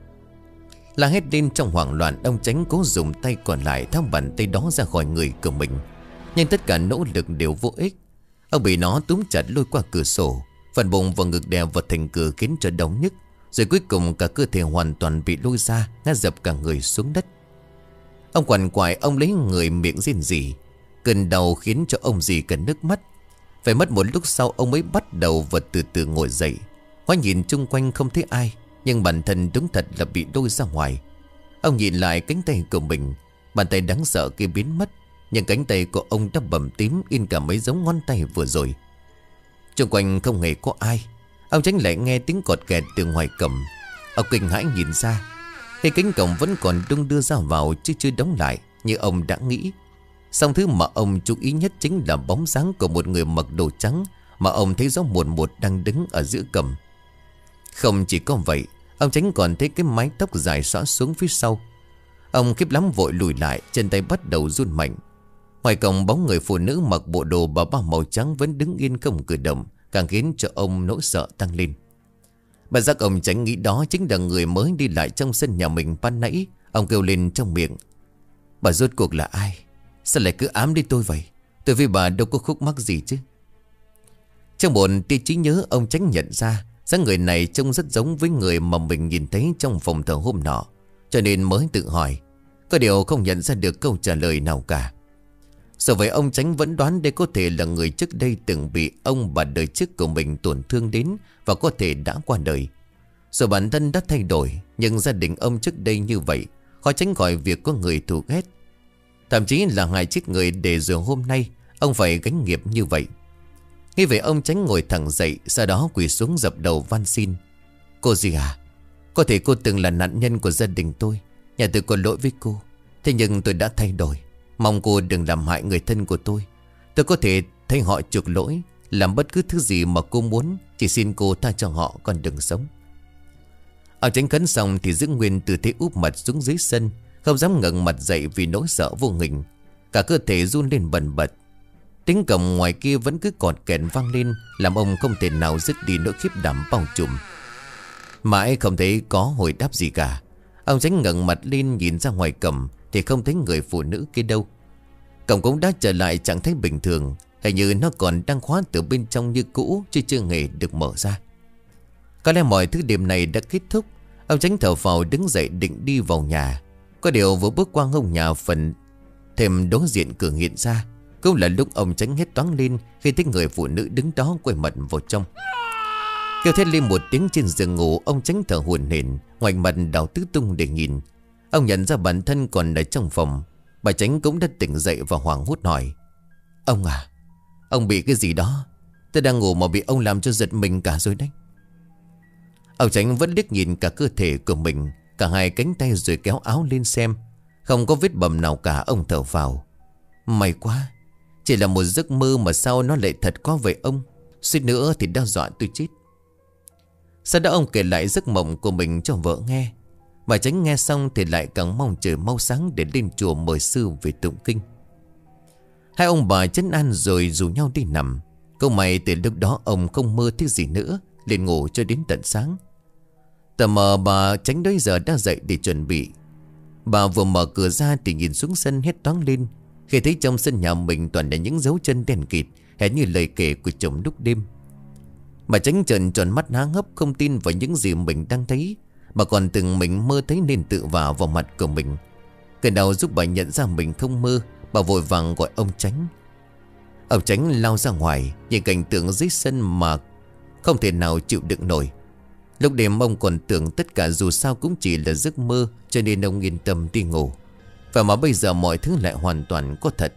La hét lên trong hoảng loạn, ông Chánh cố dùng tay còn lại tháo bàn tay đó ra khỏi người của mình. Nhưng tất cả nỗ lực đều vô ích. Ông bị nó túm chặt lôi qua cửa sổ, phần bụng và ngực đè vào thành cửa khiến cho đau nhức. Rồi cuối cùng cả cơ thể hoàn toàn bị lôi ra, ngã dập cả người xuống đất. Ông quằn quại, ông lấy người miệng rên rỉ. Cơn đau khiến cho ông dì cần nước mắt. Phải mất một lúc sau ông mới bắt đầu và từ từ ngồi dậy. Hóa nhìn chung quanh không thấy ai, nhưng bản thân đúng thật là bị lôi ra ngoài. Ông nhìn lại cánh tay của mình, bàn tay đáng sợ kia biến mất, nhưng cánh tay của ông đã bầm tím, in cả mấy dấu ngón tay vừa rồi. Xung quanh không hề có ai. Ông Chánh lại nghe tiếng cọt kẹt từ ngoài cổng. Ông kinh hãi nhìn ra, thì cánh cổng vẫn còn đung đưa ra vào chứ chưa đóng lại như ông đã nghĩ. Song thứ mà ông chú ý nhất chính là bóng dáng của một người mặc đồ trắng mà ông thấy rõ một một đang đứng ở giữa cổng. Không chỉ có vậy, ông Chánh còn thấy cái mái tóc dài xõa xuống phía sau. Ông khiếp lắm vội lùi lại, chân tay bắt đầu run mạnh. Ngoài cổng bóng người phụ nữ mặc bộ đồ bà ba màu trắng vẫn đứng yên không cử động, càng khiến cho ông nỗi sợ tăng lên. Bà giác ông Chánh nghĩ đó chính là người mới đi lại trong sân nhà mình ban nãy. Ông kêu lên trong miệng: bà rốt cuộc là ai? Sao lại cứ ám đi tôi vậy? Tôi với bà đâu có khúc mắc gì chứ. Trong một tia trí nhớ, ông Chánh nhận ra dáng người này trông rất giống với người mà mình nhìn thấy trong phòng thờ hôm nọ, cho nên mới tự hỏi. Có điều không nhận ra được câu trả lời nào cả. Dù vậy ông Chánh vẫn đoán đây có thể là người trước đây từng bị ông bà đời trước của mình tổn thương đến và có thể đã qua đời. Dù bản thân đã thay đổi, nhưng gia đình ông trước đây như vậy, khó tránh khỏi việc có người thù ghét. Thậm chí là hại chết người để rồi hôm nay ông phải gánh nghiệp như vậy. Nghĩ vậy ông Chánh ngồi thẳng dậy, sau đó quỳ xuống dập đầu van xin: cô dì à, có thể cô từng là nạn nhân của gia đình tôi, nhà tôi có lỗi với cô. Thế nhưng tôi đã thay đổi, mong cô đừng làm hại người thân của tôi. Tôi có thể thay họ chuộc lỗi, làm bất cứ thứ gì mà cô muốn, chỉ xin cô tha cho họ, còn đừng sống. Ông Chánh khấn xong thì giữ nguyên tư thế úp mặt xuống dưới sân, không dám ngẩng mặt dậy vì nỗi sợ vô hình. Cả cơ thể run lên bần bật. Tiếng cổng ngoài kia vẫn cứ cọt kẹt vang lên, làm ông không thể nào dứt đi nỗi khiếp đảm bao trùm. Mãi không thấy có hồi đáp gì cả. Ông Chánh ngẩng mặt lên nhìn ra ngoài cổng thì không thấy người phụ nữ kia đâu. Cổng cũng đã trở lại trạng thái bình thường, hình như nó còn đang khóa từ bên trong như cũ, chứ chưa hề được mở ra. Có lẽ mọi thứ đêm này đã kết thúc. Ông Chánh thở phào đứng dậy định đi vào nhà. Có điều vừa bước qua ngôi nhà phần thềm đối diện cửa hiện ra, cũng là lúc ông Chánh hét toáng lên khi thấy người phụ nữ đứng đó quay mặt vào trong. Kêu thét lên một tiếng trên giường ngủ, ông Chánh thở hổn hển, ngoảnh mặt đảo tứ tung để nhìn. Ông nhận ra bản thân còn ở trong phòng. Bà Chánh cũng đã tỉnh dậy và hoảng hốt hỏi: ông à, ông bị cái gì đó? Tôi đang ngủ mà bị ông làm cho giật mình cả rồi đấy. Ông Chánh vẫn liếc nhìn cả cơ thể của mình, cả hai cánh tay rồi kéo áo lên xem. Không có vết bầm nào cả. Ông thở phào: may quá, chỉ là một giấc mơ mà sao nó lại thật quá vậy ông. Suýt nữa thì đe dọa tôi chết. Sau đó ông kể lại giấc mộng của mình cho vợ nghe. Bà Chánh nghe xong thì lại càng mong trời mau sáng để lên chùa mời sư về tụng kinh. Hai ông bà trấn an rồi rủ nhau đi nằm. Câu may từ lúc đó ông không mơ thấy gì nữa, liền ngủ cho đến tận sáng. Tờ mờ bà Chánh đến giờ đã dậy để chuẩn bị. Bà vừa mở cửa ra thì nhìn xuống sân hét toáng lên khi thấy trong sân nhà mình toàn là những dấu chân đen kịt, hệt như lời kể của chồng lúc đêm. Bà Chánh trợn tròn mắt há hốc, không tin vào những gì mình đang thấy. Bà còn từng mình mơ thấy nên tự vả vào mặt của mình. Cái đầu giúp bà nhận ra mình không mơ. Bà vội vàng gọi ông Chánh. Ông Chánh lao ra ngoài, nhìn cảnh tượng dưới sân mà không thể nào chịu đựng nổi. Lúc đêm ông còn tưởng tất cả dù sao cũng chỉ là giấc mơ, cho nên ông yên tâm đi ngủ. Và mà bây giờ mọi thứ lại hoàn toàn có thật.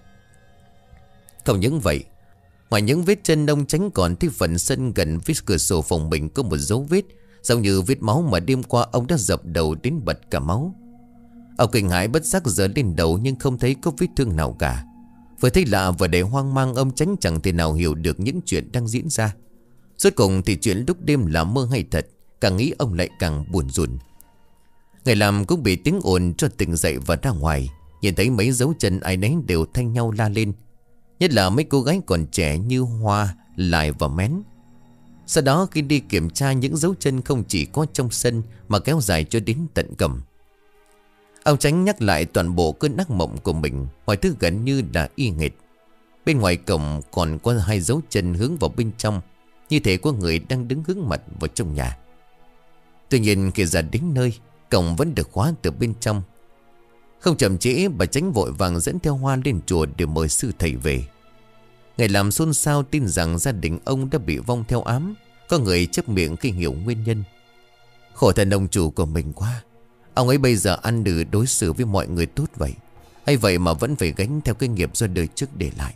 Không những vậy, ngoài những vết chân, ông Chánh còn thấy phần sân gần với cửa sổ phòng mình có một dấu vết giống như vết máu mà đêm qua ông đã dập đầu đến bật cả máu. Ông kinh hãi bất giác giơ lên đầu nhưng không thấy có vết thương nào cả. Vừa thấy lạ vừa đầy hoang mang, ông Chánh chẳng thể nào hiểu được những chuyện đang diễn ra. Rốt cùng thì chuyện lúc đêm là mơ hay thật, càng nghĩ ông lại càng buồn rùn. Người làm cũng bị tiếng ồn cho tỉnh dậy và ra ngoài. Nhìn thấy mấy dấu chân ai nấy đều thanh nhau la lên, nhất là mấy cô gái còn trẻ như Hoa, Lại và Mén. Sau đó khi đi kiểm tra, những dấu chân không chỉ có trong sân mà kéo dài cho đến tận cổng. Ông Chánh nhắc lại toàn bộ cơn ác mộng của mình, mọi thứ gần như là y nghệt. Bên ngoài cổng còn có hai dấu chân hướng vào bên trong, như thể có người đang đứng hướng mặt vào trong nhà. Tuy nhiên khi ra đến nơi, cổng vẫn được khóa từ bên trong. Không chậm trễ, bà Chánh vội vàng dẫn theo Hoa lên chùa để mời sư thầy về. Người làm xôn xao tin rằng gia đình ông đã bị vong theo ám. Có người chép miệng khi hiểu nguyên nhân. Khổ thân ông chủ của mình quá. Ông ấy bây giờ ăn nử đối xử với mọi người tốt vậy, hay vậy mà vẫn phải gánh theo cái nghiệp do đời trước để lại.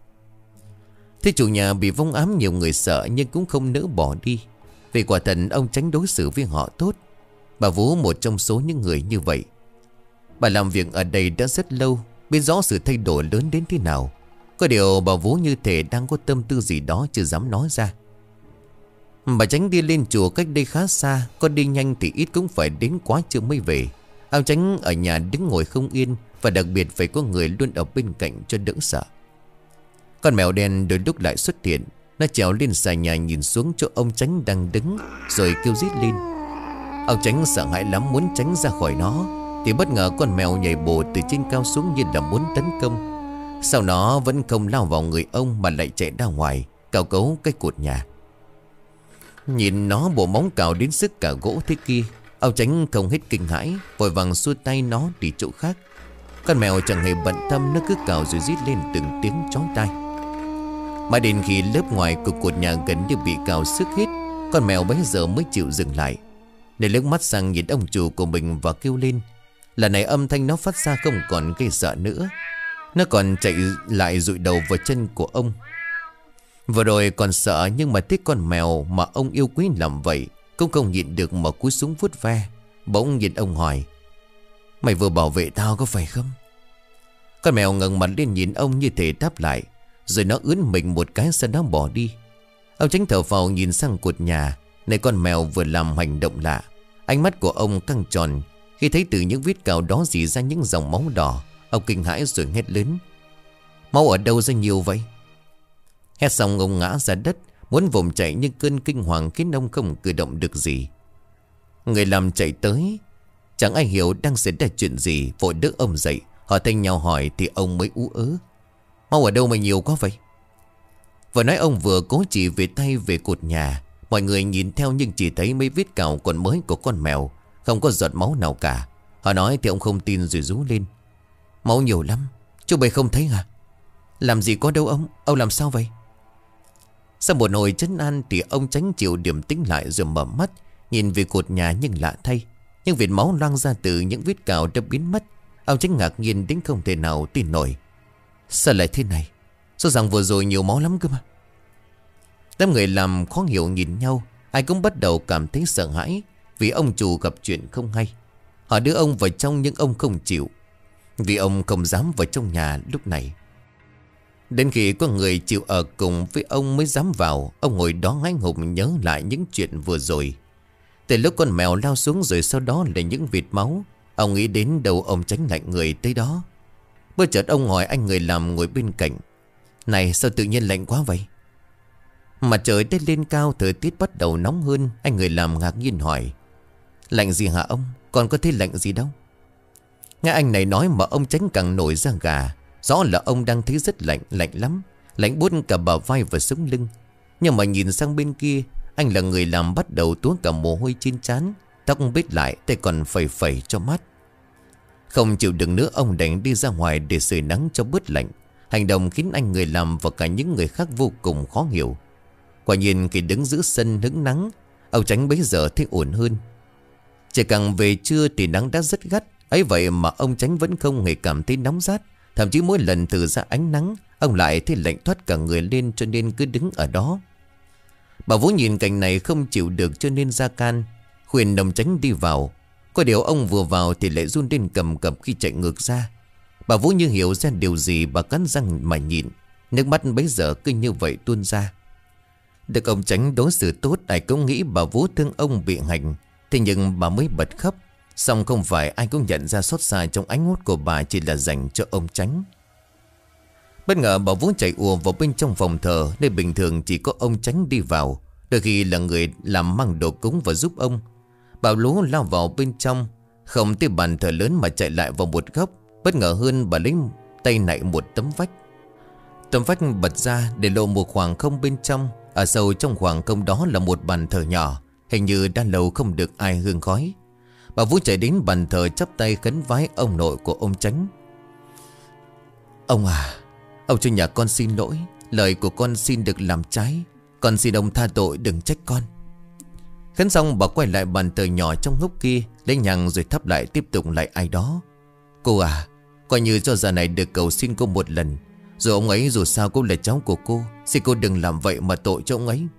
Thế chủ nhà bị vong ám nhiều người sợ, nhưng cũng không nỡ bỏ đi, vì quả thật ông Chánh đối xử với họ tốt. Bà Vú một trong số những người như vậy. Bà làm việc ở đây đã rất lâu, biết rõ sự thay đổi lớn đến thế nào. Có điều bà Vú như thể đang có tâm tư gì đó chưa dám nói ra. Bà Chánh đi lên chùa cách đây khá xa, có đi nhanh thì ít cũng phải đến quá trưa mới về. Ông Chánh ở nhà đứng ngồi không yên, và đặc biệt phải có người luôn ở bên cạnh cho đỡ sợ. Con mèo đen đôi lúc lại xuất hiện. Nó trèo lên xà nhà nhìn xuống chỗ ông Chánh đang đứng, rồi kêu rít lên. Ông Chánh sợ hãi lắm muốn tránh ra khỏi nó, thì bất ngờ con mèo nhảy bổ từ trên cao xuống như là muốn tấn công. Sau nó vẫn không lao vào người ông mà lại chạy ra ngoài, cào cấu cái cột nhà. Nhìn nó bộ móng cào đến sức cả gỗ thế kia, ông Chánh không hết kinh hãi, vội vàng xua tay nó đi chỗ khác. Con mèo chẳng hề bận tâm, nó cứ cào rồi rít lên từng tiếng chói tai. Mà đến khi lớp ngoài của cột nhà gần như bị cào sức hết, con mèo bấy giờ mới chịu dừng lại, để liếc mắt sang nhìn ông chủ của mình và kêu lên. Lần này âm thanh nó phát ra không còn gây sợ nữa. Nó còn chạy lại dụi đầu vào chân của ông. Vừa rồi còn sợ, nhưng mà thấy con mèo mà ông yêu quý làm vậy, cũng không nhịn được mà cúi xuống vuốt ve. Bỗng nhìn ông hỏi: "Mày vừa bảo vệ tao có phải không?" Con mèo ngẩng mặt lên nhìn ông như thể đáp lại, rồi nó ướn mình một cái sau đó bỏ đi. Ông Chánh thở phào nhìn sang cột nhà. Này con mèo vừa làm hành động lạ. Ánh mắt của ông căng tròn khi thấy từ những vết cào đó rỉ ra những dòng máu đỏ. Ông kinh hãi rồi hét lớn: "Máu ở đâu ra nhiều vậy?" Hét xong ông ngã ra đất, muốn vùng chạy, nhưng cơn kinh hoàng khiến ông không cử động được gì. Người làm chạy tới, chẳng ai hiểu đang xảy ra chuyện gì, vội đỡ ông dậy. Họ thanh nhau hỏi thì ông mới ú ớ: "Máu ở đâu mà nhiều quá vậy?" Vừa nói ông vừa cố chỉ về tay về cột nhà. Mọi người nhìn theo nhưng chỉ thấy mấy vết cào còn mới của con mèo, không có giọt máu nào cả. Họ nói thì ông không tin rồi rú lên: "Máu nhiều lắm, chú bày không thấy à?" "Làm gì có đâu ông, ông làm sao vậy?" Sau một hồi trấn an thì ông Chánh chịu điểm tĩnh lại rồi mở mắt, nhìn về cột nhà. Nhưng lạ thay, những vệt máu loang ra từ những vết cào đã biến mất. Ông Chánh ngạc nhiên đến không thể nào tin nổi. Sao lại thế này? Rõ ràng vừa rồi nhiều máu lắm cơ mà. Đám người làm khó hiểu nhìn nhau. Ai cũng bắt đầu cảm thấy sợ hãi, vì ông chủ gặp chuyện không hay. Họ đưa ông vào trong nhưng ông không chịu, vì ông không dám vào trong nhà lúc này. Đến khi có người chịu ở cùng với ông mới dám vào. Ông ngồi đó ngái ngùng nhớ lại những chuyện vừa rồi. Từ lúc con mèo lao xuống rồi sau đó là những vệt máu, ông nghĩ đến đâu ông Chánh lạnh người tới đó. Bất chợt ông hỏi anh người làm ngồi bên cạnh: "Này, sao tự nhiên lạnh quá vậy?" Mặt trời đã lên cao, thời tiết bắt đầu nóng hơn. Anh người làm ngạc nhiên hỏi: "Lạnh gì hả ông? Còn có thấy lạnh gì đâu." Nghe anh này nói mà ông Chánh càng nổi da gà. Rõ là ông đang thấy rất lạnh, lạnh lắm, lạnh buốt cả bả vai và sống lưng. Nhưng mà nhìn sang bên kia, anh là người làm bắt đầu túa cả mồ hôi trên trán, tóc bết lại, tay còn phẩy phẩy cho mát. Không chịu đựng nữa, ông đành đi ra ngoài để sưởi nắng cho bớt lạnh. Hành động khiến anh người làm và cả những người khác vô cùng khó hiểu. Quả nhiên khi đứng giữa sân hứng nắng, ông Chánh bấy giờ thấy ổn hơn. Chỉ càng về trưa thì nắng đã rất gắt, ấy vậy mà ông Chánh vẫn không hề cảm thấy nóng rát. Thậm chí mỗi lần thử ra ánh nắng, ông lại thấy lạnh thoát cả người lên, cho nên cứ đứng ở đó. Bà Vú nhìn cảnh này không chịu được cho nên ra can, khuyên ông Chánh đi vào. Có điều ông vừa vào thì lại run lên cầm cập khi chạy ngược ra. Bà Vú như hiểu ra điều gì, bà cắn răng mà nhịn. Nước mắt bấy giờ cứ như vậy tuôn ra. Được ông Chánh đối xử tốt, ai cũng nghĩ bà Vú thương ông bị hành. Thế nhưng bà mới bật khóc. Xong không phải ai cũng nhận ra xót xa trong ánh mắt của bà chỉ là dành cho ông Chánh. Bất ngờ bà Vú chạy ùa vào bên trong phòng thờ, nơi bình thường chỉ có ông Chánh đi vào, đôi khi là người làm mang đồ cúng và giúp ông. Bà Lú lao vào bên trong, không tới bàn thờ lớn mà chạy lại vào một góc. Bất ngờ hơn, bà lấy tay nạy một tấm vách. Tấm vách bật ra để lộ một khoảng không bên trong. Ở sâu trong khoảng không đó là một bàn thờ nhỏ, hình như đã lâu không được ai hương khói. Bà Vũ chạy đến bàn thờ chắp tay khấn vái ông nội của ông Chánh. Ông à, ông cho nhà con xin lỗi. Lời của con xin được làm trái. Con xin ông tha tội, đừng trách con. Khấn xong bà quay lại bàn thờ nhỏ trong góc kia, lấy nhang rồi thắp lại, tiếp tục lại ai đó. Cô à, coi như cho giờ này được cầu xin cô một lần. Rồi ông ấy dù sao cũng là cháu của cô, xin cô đừng làm vậy mà tội cho ông ấy.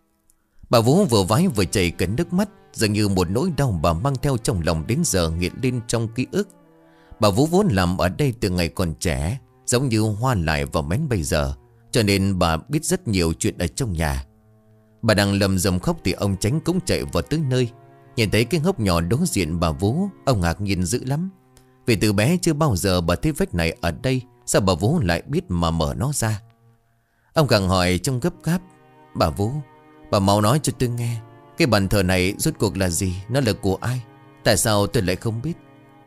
Bà Vũ vừa vái vừa chảy cấn nước mắt, dường như một nỗi đau bà mang theo trong lòng đến giờ nghiện lên trong ký ức. Bà Vũ vốn làm ở đây từ ngày còn trẻ, giống như Hoa lại vào mến bây giờ, cho nên bà biết rất nhiều chuyện ở trong nhà. Bà đang lầm rầm khóc thì ông Chánh cũng chạy vào tới nơi. Nhìn thấy cái hốc nhỏ đối diện bà Vũ, ông ngạc nhiên dữ lắm. Vì từ bé chưa bao giờ bà thấy vách này ở đây, sao bà Vũ lại biết mà mở nó ra? Ông gặng hỏi trong gấp gáp. Bà Vũ, bà mau nói cho tôi nghe, cái bàn thờ này rốt cuộc là gì? Nó là của ai? Tại sao tôi lại không biết?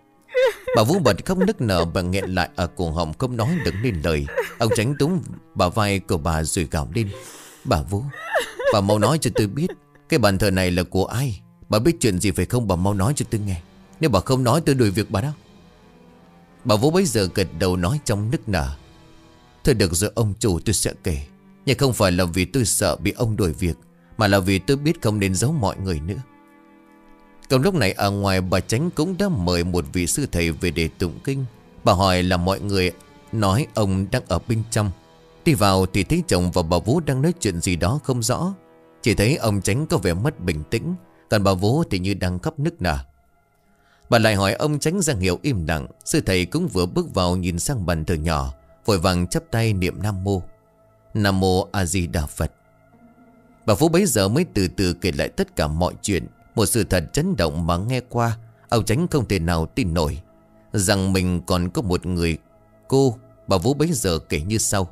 Bà Vũ bật khóc nức nở, bà nghẹn lại ở cổ họng không nói được nên lời. Ông Chánh túm bà vai của bà rồi gào lên. Bà Vũ, bà mau nói cho tôi biết, cái bàn thờ này là của ai? Bà biết chuyện gì phải không? Bà mau nói cho tôi nghe. Nếu bà không nói tôi đuổi việc bà đó. Bà Vũ bấy giờ gật đầu nói trong nức nở. Thôi được rồi ông chủ, tôi sẽ kể. Nhưng không phải là vì tôi sợ bị ông đuổi việc, mà là vì tôi biết không nên giấu mọi người nữa. Còn lúc này ở ngoài bà Chánh cũng đã mời một vị sư thầy về để tụng kinh. Bà hỏi là mọi người nói ông đang ở bên trong. Đi vào thì thấy chồng và bà Vũ đang nói chuyện gì đó không rõ. Chỉ thấy ông Chánh có vẻ mất bình tĩnh, còn bà Vũ thì như đang khóc nức nở. Bà lại hỏi ông Chánh ra hiệu im lặng. Sư thầy cũng vừa bước vào nhìn sang bàn thờ nhỏ, vội vàng chắp tay niệm Nam Mô. Nam Mô A Di Đà Phật. Bà Vũ bấy giờ mới từ từ kể lại tất cả mọi chuyện. Một sự thật chấn động mà nghe qua, ông Chánh không thể nào tin nổi rằng mình còn có một người cô. Bà Vũ bấy giờ kể như sau.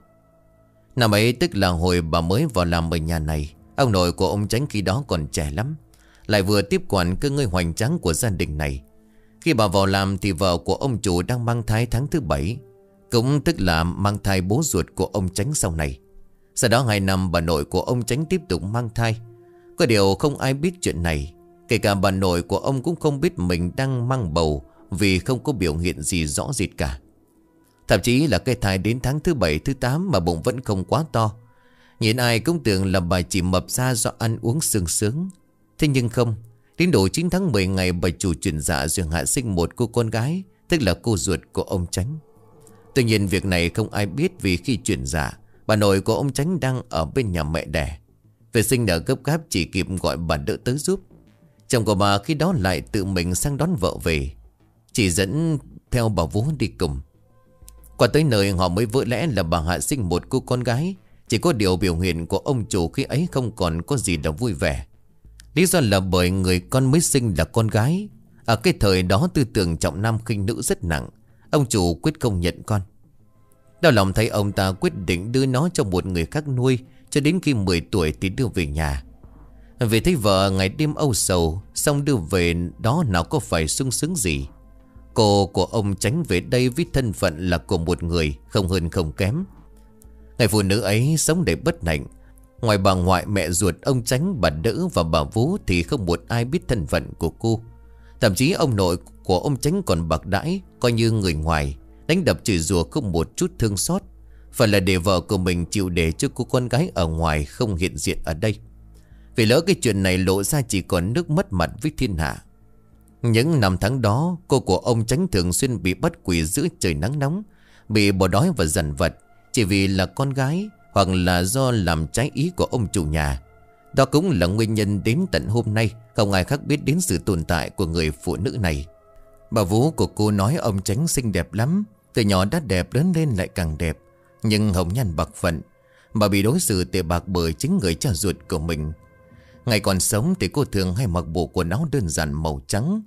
Năm ấy tức là hồi bà mới vào làm ở nhà này. Ông nội của ông Chánh khi đó còn trẻ lắm, lại vừa tiếp quản cơ ngơi hoành tráng của gia đình này. Khi bà vào làm thì vợ của ông chủ đang mang thai tháng thứ bảy, cũng tức là mang thai bố ruột của ông Chánh sau này. Sau đó hai năm bà nội của ông Chánh tiếp tục mang thai. Có điều không ai biết chuyện này. Kể cả bà nội của ông cũng không biết mình đang mang bầu, vì không có biểu hiện gì rõ rệt cả. Thậm chí là cái thai đến tháng thứ bảy thứ tám mà bụng vẫn không quá to. Nhìn ai cũng tưởng là bà chỉ mập ra do ăn uống sương sướng. Thế nhưng không. Đến độ chín tháng mười ngày bà chủ chuyển dạ rồi hạ sinh một cô con gái, tức là cô ruột của ông Chánh. Tuy nhiên việc này không ai biết, vì khi chuyển dạ, bà nội của ông Chánh đang ở bên nhà mẹ đẻ. Về sinh nở gấp gáp chỉ kịp gọi bà đỡ tới giúp. Chồng của bà khi đó lại tự mình sang đón vợ về, chỉ dẫn theo bà Vũ đi cùng. Qua tới nơi họ mới vỡ lẽ là bà hạ sinh một cô con gái. Chỉ có điều biểu hiện của ông chủ khi ấy không còn có gì là vui vẻ. Lý do là bởi người con mới sinh là con gái. Ở cái thời đó tư tưởng trọng nam khinh nữ rất nặng. Ông chủ quyết không nhận con. Đau lòng thấy ông ta quyết định đưa nó cho một người khác nuôi, cho đến khi mười tuổi thì đưa về nhà. Vì thấy vợ ngày đêm âu sầu, xong đưa về đó nào có phải sung sướng gì. Cô của ông Chánh về đây với thân phận là của một người, không hơn không kém. Người phụ nữ ấy sống đầy bất hạnh. Ngoài bà ngoại, mẹ ruột ông Chánh, bà đỡ và bà Vũ thì không một ai biết thân phận của cô. Thậm chí ông nội của ông Chánh còn bạc đãi, coi như người ngoài, đánh đập chửi rủa không một chút thương xót. Phải là để vợ của mình chịu để cho cô con gái ở ngoài không hiện diện ở đây. Vì lỡ cái chuyện này lộ ra chỉ còn nước mất mặt với thiên hạ. Những năm tháng đó, cô của ông Chánh thường xuyên bị bắt quỳ giữa trời nắng nóng, bị bỏ đói và dằn vặt, chỉ vì là con gái, hoặc là do làm trái ý của ông chủ nhà. Đó cũng là nguyên nhân đến tận hôm nay không ai khác biết đến sự tồn tại của người phụ nữ này. Bà Vũ của cô nói ông Chánh xinh đẹp lắm, từ nhỏ đã đẹp lớn lên lại càng đẹp. Nhưng hồng nhan bạc phận, bà bị đối xử tệ bạc bởi chính người cha ruột của mình. Ngày còn sống thì cô thường hay mặc bộ quần áo đơn giản màu trắng,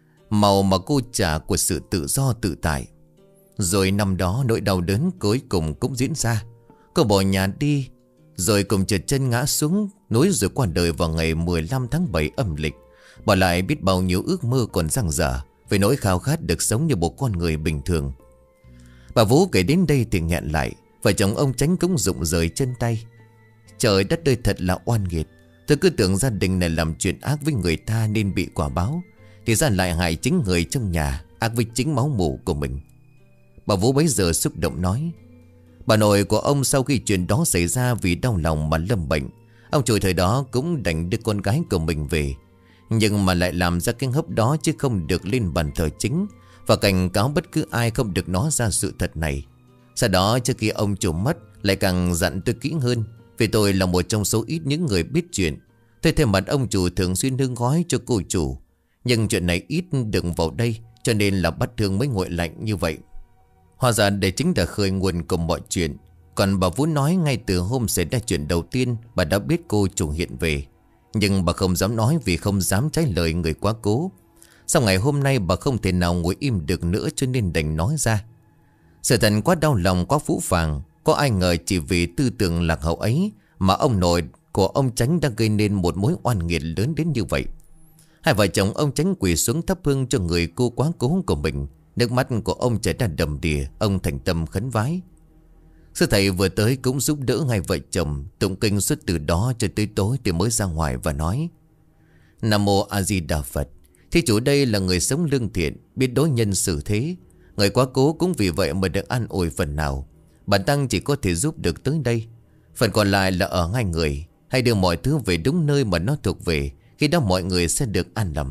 màu mà cô trả của sự tự do tự tại. Rồi năm đó nỗi đau đớn cuối cùng cũng diễn ra. Cô bỏ nhà đi, rồi cùng trượt chân ngã xuống núi rồi qua đời vào ngày mười lăm tháng bảy âm lịch, bỏ lại biết bao nhiêu ước mơ còn dang dở, với nỗi khao khát được sống như một con người bình thường. Bà Vũ kể đến đây thì nghẹn lại, Vợ chồng ông Chánh cũng rụng rời chân tay. Trời đất ơi, thật là oan nghiệt. Tôi cứ tưởng gia đình này làm chuyện ác với người ta nên bị quả báo, thì ra lại hại chính người trong nhà, ác với chính máu mủ của mình. Bà Vũ bấy giờ xúc động nói: bà nội của ông sau khi chuyện đó xảy ra vì đau lòng mà lâm bệnh. Ông chủ thời đó cũng đành đưa con gái của mình về, nhưng mà lại làm ra cái hấp đó chứ không được lên bàn thờ chính, và cảnh cáo bất cứ ai không được nói ra sự thật này. Sau đó trước khi ông chủ mất lại càng dặn tôi kỹ hơn, vì tôi là một trong số ít những người biết chuyện. Tôi thay mặt ông chủ thường xuyên hương gói cho cô chủ, nhưng chuyện này ít đừng vào đây, cho nên là bắt thương mới nguội lạnh như vậy. Hóa ra đây chính là khơi nguồn của mọi chuyện. Còn bà Vũ nói ngay từ hôm xảy ra chuyện đầu tiên, bà đã biết cô chủ hiện về, nhưng bà không dám nói vì không dám trái lời người quá cố. Sau ngày hôm nay bà không thể nào ngồi im được nữa, cho nên đành nói ra. Sự thật quá đau lòng, quá phũ phàng. Có ai ngờ chỉ vì tư tưởng lạc hậu ấy mà ông nội của ông Chánh đã gây nên một mối oan nghiệt lớn đến như vậy. Hai vợ chồng ông Chánh quỳ xuống thắp hương cho người cô quá cố của mình. Nước mắt của ông chảy ra đầm đìa. Ông thành tâm khấn vái. Sư thầy vừa tới cũng giúp đỡ hai vợ chồng tụng kinh suốt từ đó cho tới tối, thì mới ra ngoài và nói: Nam mô A Di Đà Phật. Thí chủ đây là người sống lương thiện, biết đối nhân xử thế. Người quá cố cũng vì vậy mà được an ủi phần nào. Bản tăng chỉ có thể giúp được tới đây. Phần còn lại là ở hai người. Hãy đưa mọi thứ về đúng nơi mà nó thuộc về. Khi đó mọi người sẽ được an lòng.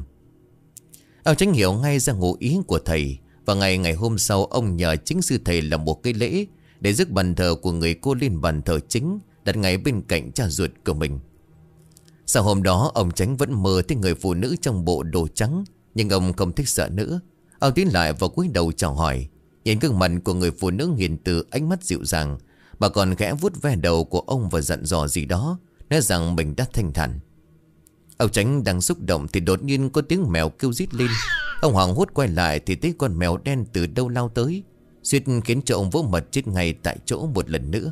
Ông Chánh hiểu ngay ra ngụ ý của thầy. Và ngày ngày hôm sau, ông nhờ chính sư thầy làm một cái lễ để rước bàn thờ của người cô lên bàn thờ chính, đặt ngay bên cạnh cha ruột của mình. Sau hôm đó, ông Chánh vẫn mơ thấy người phụ nữ trong bộ đồ trắng, nhưng ông không thích sợ nữa. Ông tiến lại và cúi đầu chào hỏi. Nhìn gương mặt của người phụ nữ hiền từ, ánh mắt dịu dàng, bà còn khẽ vuốt ve đầu của ông và dặn dò gì đó, nói rằng mình đã thanh thản. Ông Chánh đang xúc động thì đột nhiên có tiếng mèo kêu rít lên. Ông hoảng hốt quay lại thì thấy con mèo đen từ đâu lao tới, suýt khiến cho ông vỗ mật chết ngay tại chỗ một lần nữa.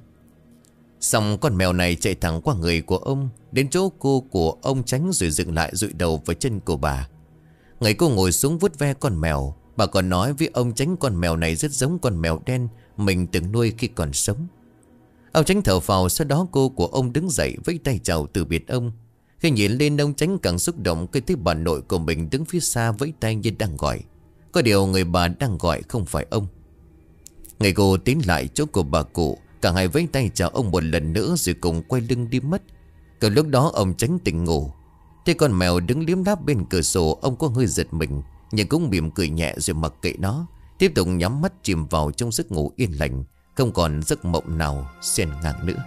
Xong con mèo này chạy thẳng qua người của ông, đến chỗ cô của ông Chánh rồi dừng lại dụi đầu vào chân của bà. Người cô ngồi xuống vuốt ve con mèo. Bà còn nói với ông Chánh con mèo này rất giống con mèo đen mình từng nuôi khi còn sống. Ông Chánh thở phào, sau đó cô của ông đứng dậy vẫy tay chào từ biệt ông. Khi nhìn lên, ông Chánh càng xúc động khi thấy bà nội của mình đứng phía xa vẫy tay như đang gọi. Có điều người bà đang gọi không phải ông. Người cô tiến lại chỗ của bà cụ, cả hai vẫy tay chào ông một lần nữa rồi cùng quay lưng đi mất. Cả lúc đó ông Chánh tỉnh ngủ. Thế con mèo đứng liếm láp bên cửa sổ, ông có hơi giật mình, nhưng cũng mỉm cười nhẹ rồi mặc kệ nó, tiếp tục nhắm mắt chìm vào trong giấc ngủ yên lành, không còn giấc mộng nào xen ngang nữa.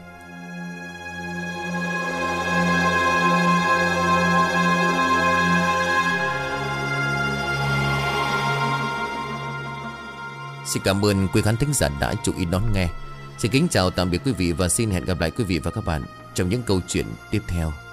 Xin cảm ơn quý khán thính giả đã chú ý đón nghe. Xin kính chào tạm biệt quý vị và xin hẹn gặp lại quý vị và các bạn trong những câu chuyện tiếp theo.